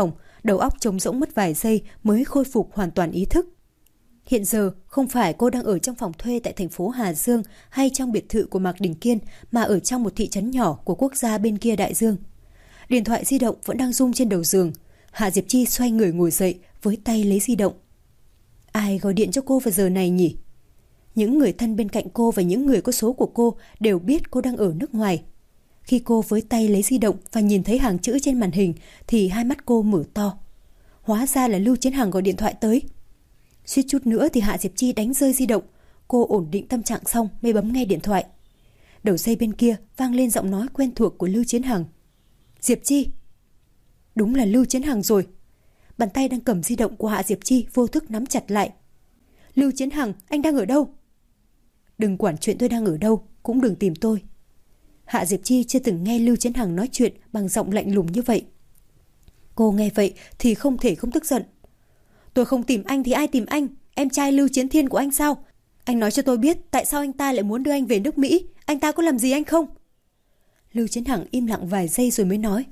Đầu óc trống rỗng mất vài giây mới khôi phục hoàn toàn ý thức. Hiện giờ không phải cô đang ở trong phòng thuê tại thành phố Hà Dương hay trong biệt thự của Mạc Đình Kiên, mà ở trong một thị trấn nhỏ của quốc gia bên kia đại dương. Điện thoại di động vẫn đang rung trên đầu giường. Hạ Diệp Chi xoay người ngồi dậy với tay lấy di động. Ai gọi điện cho cô vào giờ này nhỉ? Những người thân bên cạnh cô và những người có số của cô đều biết cô đang ở nước ngoài. Khi cô với tay lấy di động và nhìn thấy hàng chữ trên màn hình thì hai mắt cô mở to. Hóa ra là Lưu Chiến Hằng gọi điện thoại tới. Suýt chút nữa thì Hạ Diệp Chi đánh rơi di động. Cô ổn định tâm trạng xong mới bấm nghe điện thoại. Đầu dây bên kia vang lên giọng nói quen thuộc của Lưu Chiến Hằng. Diệp Chi. Đúng là Lưu Chiến Hằng rồi. Bàn tay đang cầm di động của Hạ Diệp Chi vô thức nắm chặt lại. Lưu Chiến Hằng, anh đang ở đâu? Đừng quản chuyện tôi đang ở đâu, cũng đừng tìm tôi. Hạ Diệp Chi chưa từng nghe Lưu Chiến Hằng nói chuyện bằng giọng lạnh lùng như vậy. Cô nghe vậy thì không thể không tức giận. Tôi không tìm anh thì ai tìm anh? Em trai Lưu Chiến Thiên của anh sao? Anh nói cho tôi biết tại sao anh ta lại muốn đưa anh về nước Mỹ. Anh ta có làm gì anh không? Lưu Chiến Hằng im lặng vài giây rồi mới nói.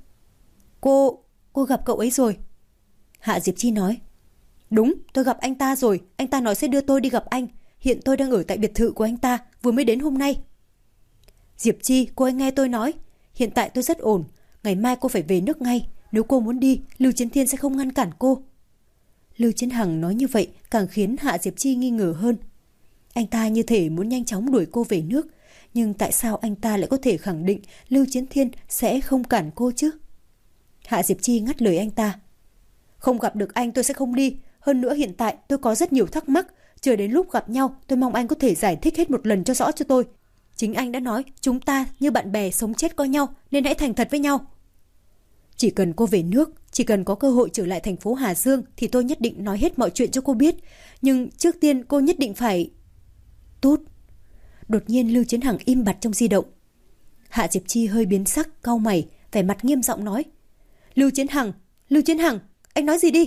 Cô gặp cậu ấy rồi. Hạ Diệp Chi nói. Đúng, tôi gặp anh ta rồi. Anh ta nói sẽ đưa tôi đi gặp anh. Hiện tôi đang ở tại biệt thự của anh ta, vừa mới đến hôm nay. Diệp Chi, cô ấy nghe tôi nói. Hiện tại tôi rất ổn. Ngày mai cô phải về nước ngay. Nếu cô muốn đi, Lưu Chiến Thiên sẽ không ngăn cản cô. Lưu Chiến Hằng nói như vậy càng khiến Hạ Diệp Chi nghi ngờ hơn. Anh ta như thể muốn nhanh chóng đuổi cô về nước. Nhưng tại sao anh ta lại có thể khẳng định Lưu Chiến Thiên sẽ không cản cô chứ? Hạ Diệp Chi ngắt lời anh ta. Không gặp được anh tôi sẽ không đi. Hơn nữa hiện tại tôi có rất nhiều thắc mắc. Chờ đến lúc gặp nhau tôi mong anh có thể giải thích hết một lần cho rõ cho tôi. Chính anh đã nói chúng ta như bạn bè sống chết coi nhau, nên hãy thành thật với nhau. Chỉ cần cô về nước, chỉ cần có cơ hội trở lại thành phố Hà Dương thì tôi nhất định nói hết mọi chuyện cho cô biết. Nhưng trước tiên cô nhất định phải... Tút. Đột nhiên Lưu Chiến Hằng im bặt trong di động. Hạ Diệp Chi hơi biến sắc, cau mày, vẻ mặt nghiêm giọng nói. Lưu Chiến Hằng, anh nói gì đi?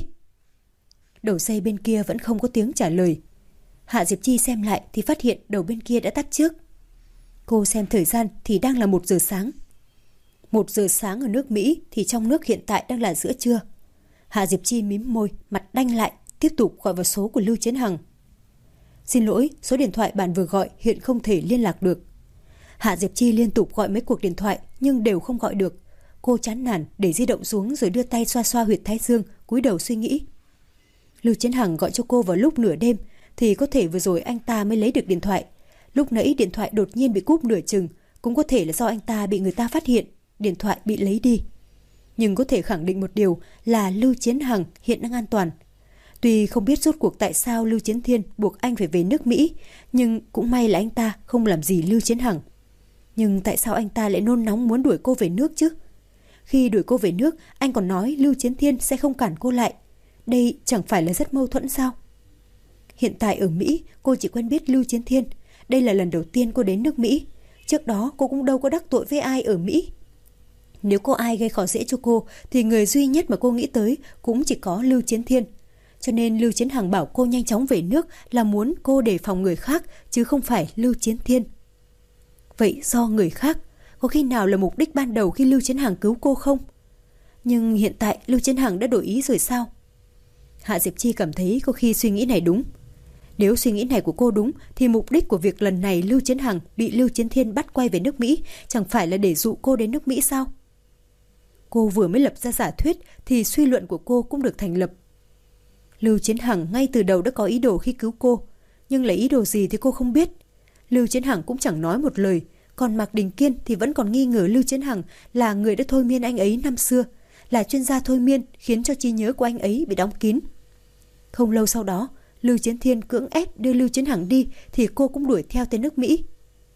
Đầu dây bên kia vẫn không có tiếng trả lời. Hạ Diệp Chi xem lại thì phát hiện đầu bên kia đã tắt trước. Cô xem thời gian thì đang là 1 giờ sáng. 1 giờ sáng ở nước Mỹ thì trong nước hiện tại đang là giữa trưa. Hạ Diệp Chi mím môi, mặt đanh lại, tiếp tục gọi vào số của Lưu Chiến Hằng. Xin lỗi, số điện thoại bạn vừa gọi hiện không thể liên lạc được. Hạ Diệp Chi liên tục gọi mấy cuộc điện thoại nhưng đều không gọi được. Cô chán nản để di động xuống rồi đưa tay xoa xoa huyệt thái dương, cúi đầu suy nghĩ. Lưu Chiến Hằng gọi cho cô vào lúc nửa đêm thì có thể vừa rồi anh ta mới lấy được điện thoại. Lúc nãy điện thoại đột nhiên bị cúp nửa chừng, cũng có thể là do anh ta bị người ta phát hiện, điện thoại bị lấy đi. Nhưng có thể khẳng định một điều là Lưu Chiến Hằng hiện đang an toàn. Tuy không biết rốt cuộc tại sao Lưu Chiến Thiên buộc anh phải về nước Mỹ, nhưng cũng may là anh ta không làm gì Lưu Chiến Hằng. Nhưng tại sao anh ta lại nôn nóng muốn đuổi cô về nước chứ? Khi đuổi cô về nước, anh còn nói Lưu Chiến Thiên sẽ không cản cô lại. Đây chẳng phải là rất mâu thuẫn sao? Hiện tại ở Mỹ, cô chỉ quen biết Lưu Chiến Thiên. Đây là lần đầu tiên cô đến nước Mỹ. Trước đó cô cũng đâu có đắc tội với ai ở Mỹ. Nếu có ai gây khó dễ cho cô thì người duy nhất mà cô nghĩ tới cũng chỉ có Lưu Chiến Thiên. Cho nên Lưu Chiến Hằng bảo cô nhanh chóng về nước là muốn cô đề phòng người khác chứ không phải Lưu Chiến Thiên. Vậy do người khác, có khi nào là mục đích ban đầu khi Lưu Chiến Hằng cứu cô không? Nhưng hiện tại Lưu Chiến Hằng đã đổi ý rồi sao? Hạ Diệp Chi cảm thấy có khi suy nghĩ này đúng. Nếu suy nghĩ này của cô đúng thì mục đích của việc lần này Lưu Chiến Hằng bị Lưu Chiến Thiên bắt quay về nước Mỹ chẳng phải là để dụ cô đến nước Mỹ sao? Cô vừa mới lập ra giả thuyết thì suy luận của cô cũng được thành lập. Lưu Chiến Hằng ngay từ đầu đã có ý đồ khi cứu cô, nhưng là ý đồ gì thì cô không biết. Lưu Chiến Hằng cũng chẳng nói một lời, còn Mạc Đình Kiên thì vẫn còn nghi ngờ Lưu Chiến Hằng là người đã thôi miên anh ấy năm xưa, là chuyên gia thôi miên khiến cho trí nhớ của anh ấy bị đóng kín. Không lâu sau đó, Lưu Chiến Thiên cưỡng ép đưa Lưu Chiến Hằng đi thì cô cũng đuổi theo tới nước Mỹ.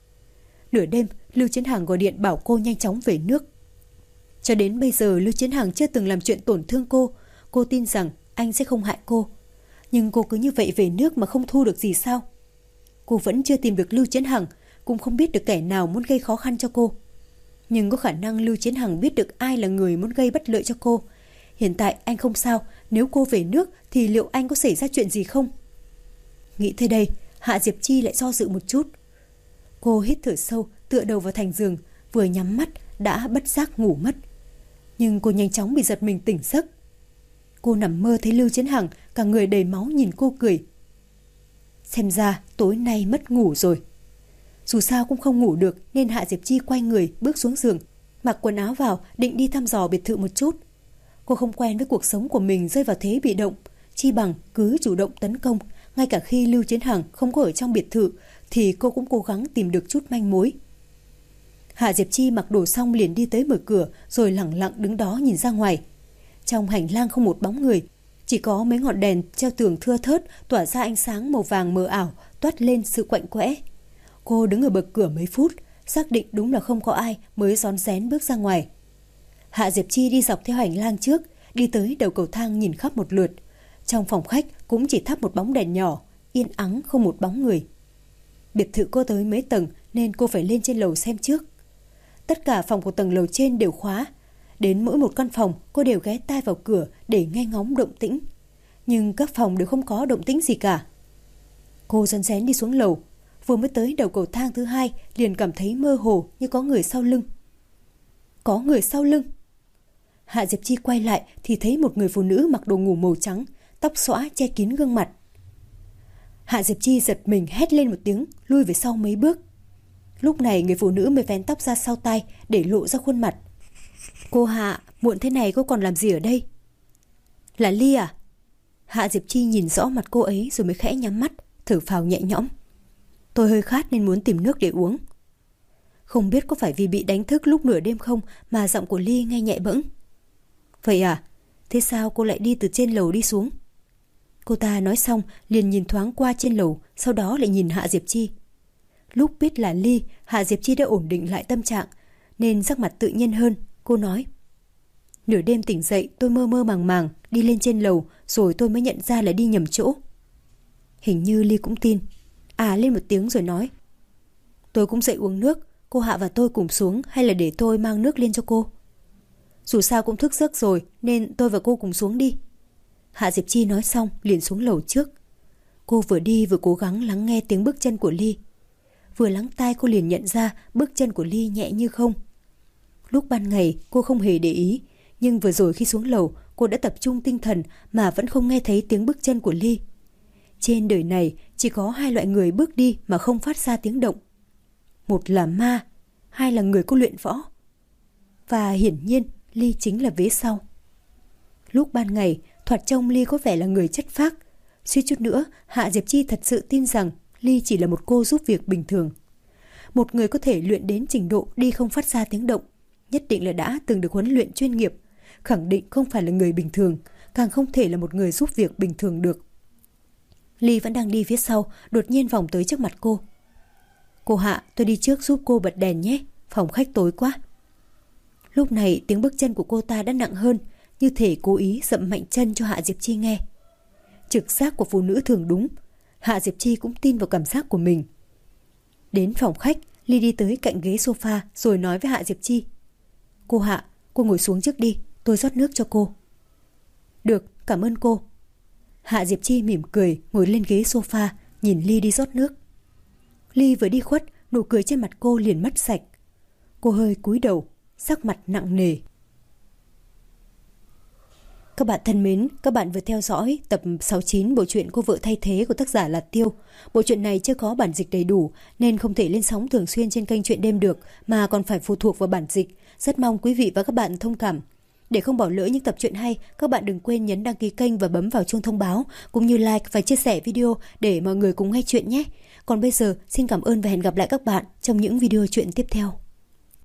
Nửa đêm, Lưu Chiến Hằng gọi điện bảo cô nhanh chóng về nước. Cho đến bây giờ Lưu Chiến Hằng chưa từng làm chuyện tổn thương cô. Cô tin rằng anh sẽ không hại cô. Nhưng cô cứ như vậy về nước mà không thu được gì sao? Cô vẫn chưa tìm được Lưu Chiến Hằng, cũng không biết được kẻ nào muốn gây khó khăn cho cô. Nhưng có khả năng Lưu Chiến Hằng biết được ai là người muốn gây bất lợi cho cô. Hiện tại anh không sao, nếu cô về nước thì liệu anh có xảy ra chuyện gì không? Nghĩ tới đây, Hạ Diệp Chi lại do dự một chút. Cô hít thở sâu, tựa đầu vào thành giường, vừa nhắm mắt đã bất giác ngủ mất. Nhưng cô nhanh chóng bị giật mình tỉnh giấc. Cô nằm mơ thấy Lưu Chiến Hằng cả người đầy máu nhìn cô cười. Xem ra tối nay mất ngủ rồi. Dù sao cũng không ngủ được nên Hạ Diệp Chi quay người bước xuống giường, mặc quần áo vào định đi thăm dò biệt thự một chút. Cô không quen với cuộc sống của mình rơi vào thế bị động, chi bằng cứ chủ động tấn công. Ngay cả khi Lưu Chiến Hằng không có ở trong biệt thự thì cô cũng cố gắng tìm được chút manh mối. Hạ Diệp Chi mặc đồ xong liền đi tới mở cửa rồi lẳng lặng đứng đó nhìn ra ngoài. Trong hành lang không một bóng người, chỉ có mấy ngọn đèn treo tường thưa thớt tỏa ra ánh sáng màu vàng mờ ảo toát lên sự quạnh quẽ. Cô đứng ở bậc cửa mấy phút, xác định đúng là không có ai mới rón rén bước ra ngoài. Hạ Diệp Chi đi dọc theo hành lang trước, đi tới đầu cầu thang nhìn khắp một lượt. Trong phòng khách cũng chỉ thắp một bóng đèn nhỏ, yên ắng không một bóng người. Biệt thự cô tới mấy tầng nên cô phải lên trên lầu xem trước. Tất cả phòng của tầng lầu trên đều khóa. Đến mỗi một căn phòng cô đều ghé tai vào cửa để nghe ngóng động tĩnh. Nhưng các phòng đều không có động tĩnh gì cả. Cô rón rén đi xuống lầu. Vừa mới tới đầu cầu thang thứ hai liền cảm thấy mơ hồ như có người sau lưng. Có người sau lưng. Hạ Diệp Chi quay lại thì thấy một người phụ nữ mặc đồ ngủ màu trắng, tóc xõa che kín gương mặt. Hạ Diệp Chi giật mình hét lên một tiếng, lui về sau mấy bước. Lúc này người phụ nữ mới vén tóc ra sau tai để lộ ra khuôn mặt. Cô Hạ, muộn thế này cô còn làm gì ở đây? Là Ly à? Hạ Diệp Chi nhìn rõ mặt cô ấy rồi mới khẽ nhắm mắt, thở phào nhẹ nhõm. Tôi hơi khát nên muốn tìm nước để uống. Không biết có phải vì bị đánh thức lúc nửa đêm không mà giọng của Ly nghe nhẹ bẫng. Vậy à? Thế sao cô lại đi từ trên lầu đi xuống? Cô ta nói xong liền nhìn thoáng qua trên lầu, sau đó lại nhìn Hạ Diệp Chi. Lúc biết là Ly, Hạ Diệp Chi đã ổn định lại tâm trạng nên sắc mặt tự nhiên hơn. Cô nói: Nửa đêm tỉnh dậy tôi mơ mơ màng màng đi lên trên lầu rồi tôi mới nhận ra là đi nhầm chỗ. Hình như Ly cũng tin. Lên một tiếng rồi nói: Tôi cũng dậy uống nước, cô Hạ và tôi cùng xuống hay là để tôi mang nước lên cho cô? Dù sao cũng thức giấc rồi nên tôi và cô cùng xuống đi. Hạ Diệp Chi nói xong liền xuống lầu trước. Cô vừa đi vừa cố gắng lắng nghe tiếng bước chân của Ly. Vừa lắng tai cô liền nhận ra bước chân của Ly nhẹ như không. Lúc ban ngày cô không hề để ý, nhưng vừa rồi khi xuống lầu cô đã tập trung tinh thần mà vẫn không nghe thấy tiếng bước chân của Ly. Trên đời này chỉ có hai loại người bước đi mà không phát ra tiếng động. Một là ma, hai là người có luyện võ. Và hiển nhiên Ly chính là vế sau. Lúc ban ngày thoạt trông Ly có vẻ là người chất phác. Suýt chút nữa Hạ Diệp Chi thật sự tin rằng Ly chỉ là một cô giúp việc bình thường. Một người có thể luyện đến trình độ đi không phát ra tiếng động nhất định là đã từng được huấn luyện chuyên nghiệp, khẳng định không phải là người bình thường, càng không thể là một người giúp việc bình thường được. Ly vẫn đang đi phía sau, đột nhiên vòng tới trước mặt cô. Cô Hạ, tôi đi trước giúp cô bật đèn nhé, phòng khách tối quá. Lúc này tiếng bước chân của cô ta đã nặng hơn, như thể cố ý dậm mạnh chân cho Hạ Diệp Chi nghe. Trực giác của phụ nữ thường đúng, Hạ Diệp Chi cũng tin vào cảm giác của mình. Đến phòng khách, Ly đi tới cạnh ghế sofa rồi nói với Hạ Diệp Chi: Cô Hạ, cô ngồi xuống trước đi, tôi rót nước cho cô. Được, cảm ơn cô. Hạ Diệp Chi mỉm cười ngồi lên ghế sofa, nhìn Ly đi rót nước. Ly vừa đi khuất, nụ cười trên mặt cô liền mất sạch. Cô hơi cúi đầu, sắc mặt nặng nề. Các bạn thân mến, các bạn vừa theo dõi tập 69 bộ truyện Cô Vợ Thay Thế của tác giả là Tiêu. Bộ truyện này chưa có bản dịch đầy đủ nên không thể lên sóng thường xuyên trên kênh Truyện Đêm được mà còn phải phụ thuộc vào bản dịch. Rất mong quý vị và các bạn thông cảm. Để không bỏ lỡ những tập truyện hay, các bạn đừng quên nhấn đăng ký kênh và bấm vào chuông thông báo, cũng như like và chia sẻ video để mọi người cùng nghe chuyện nhé. Còn bây giờ, xin cảm ơn và hẹn gặp lại các bạn trong những video truyện tiếp theo.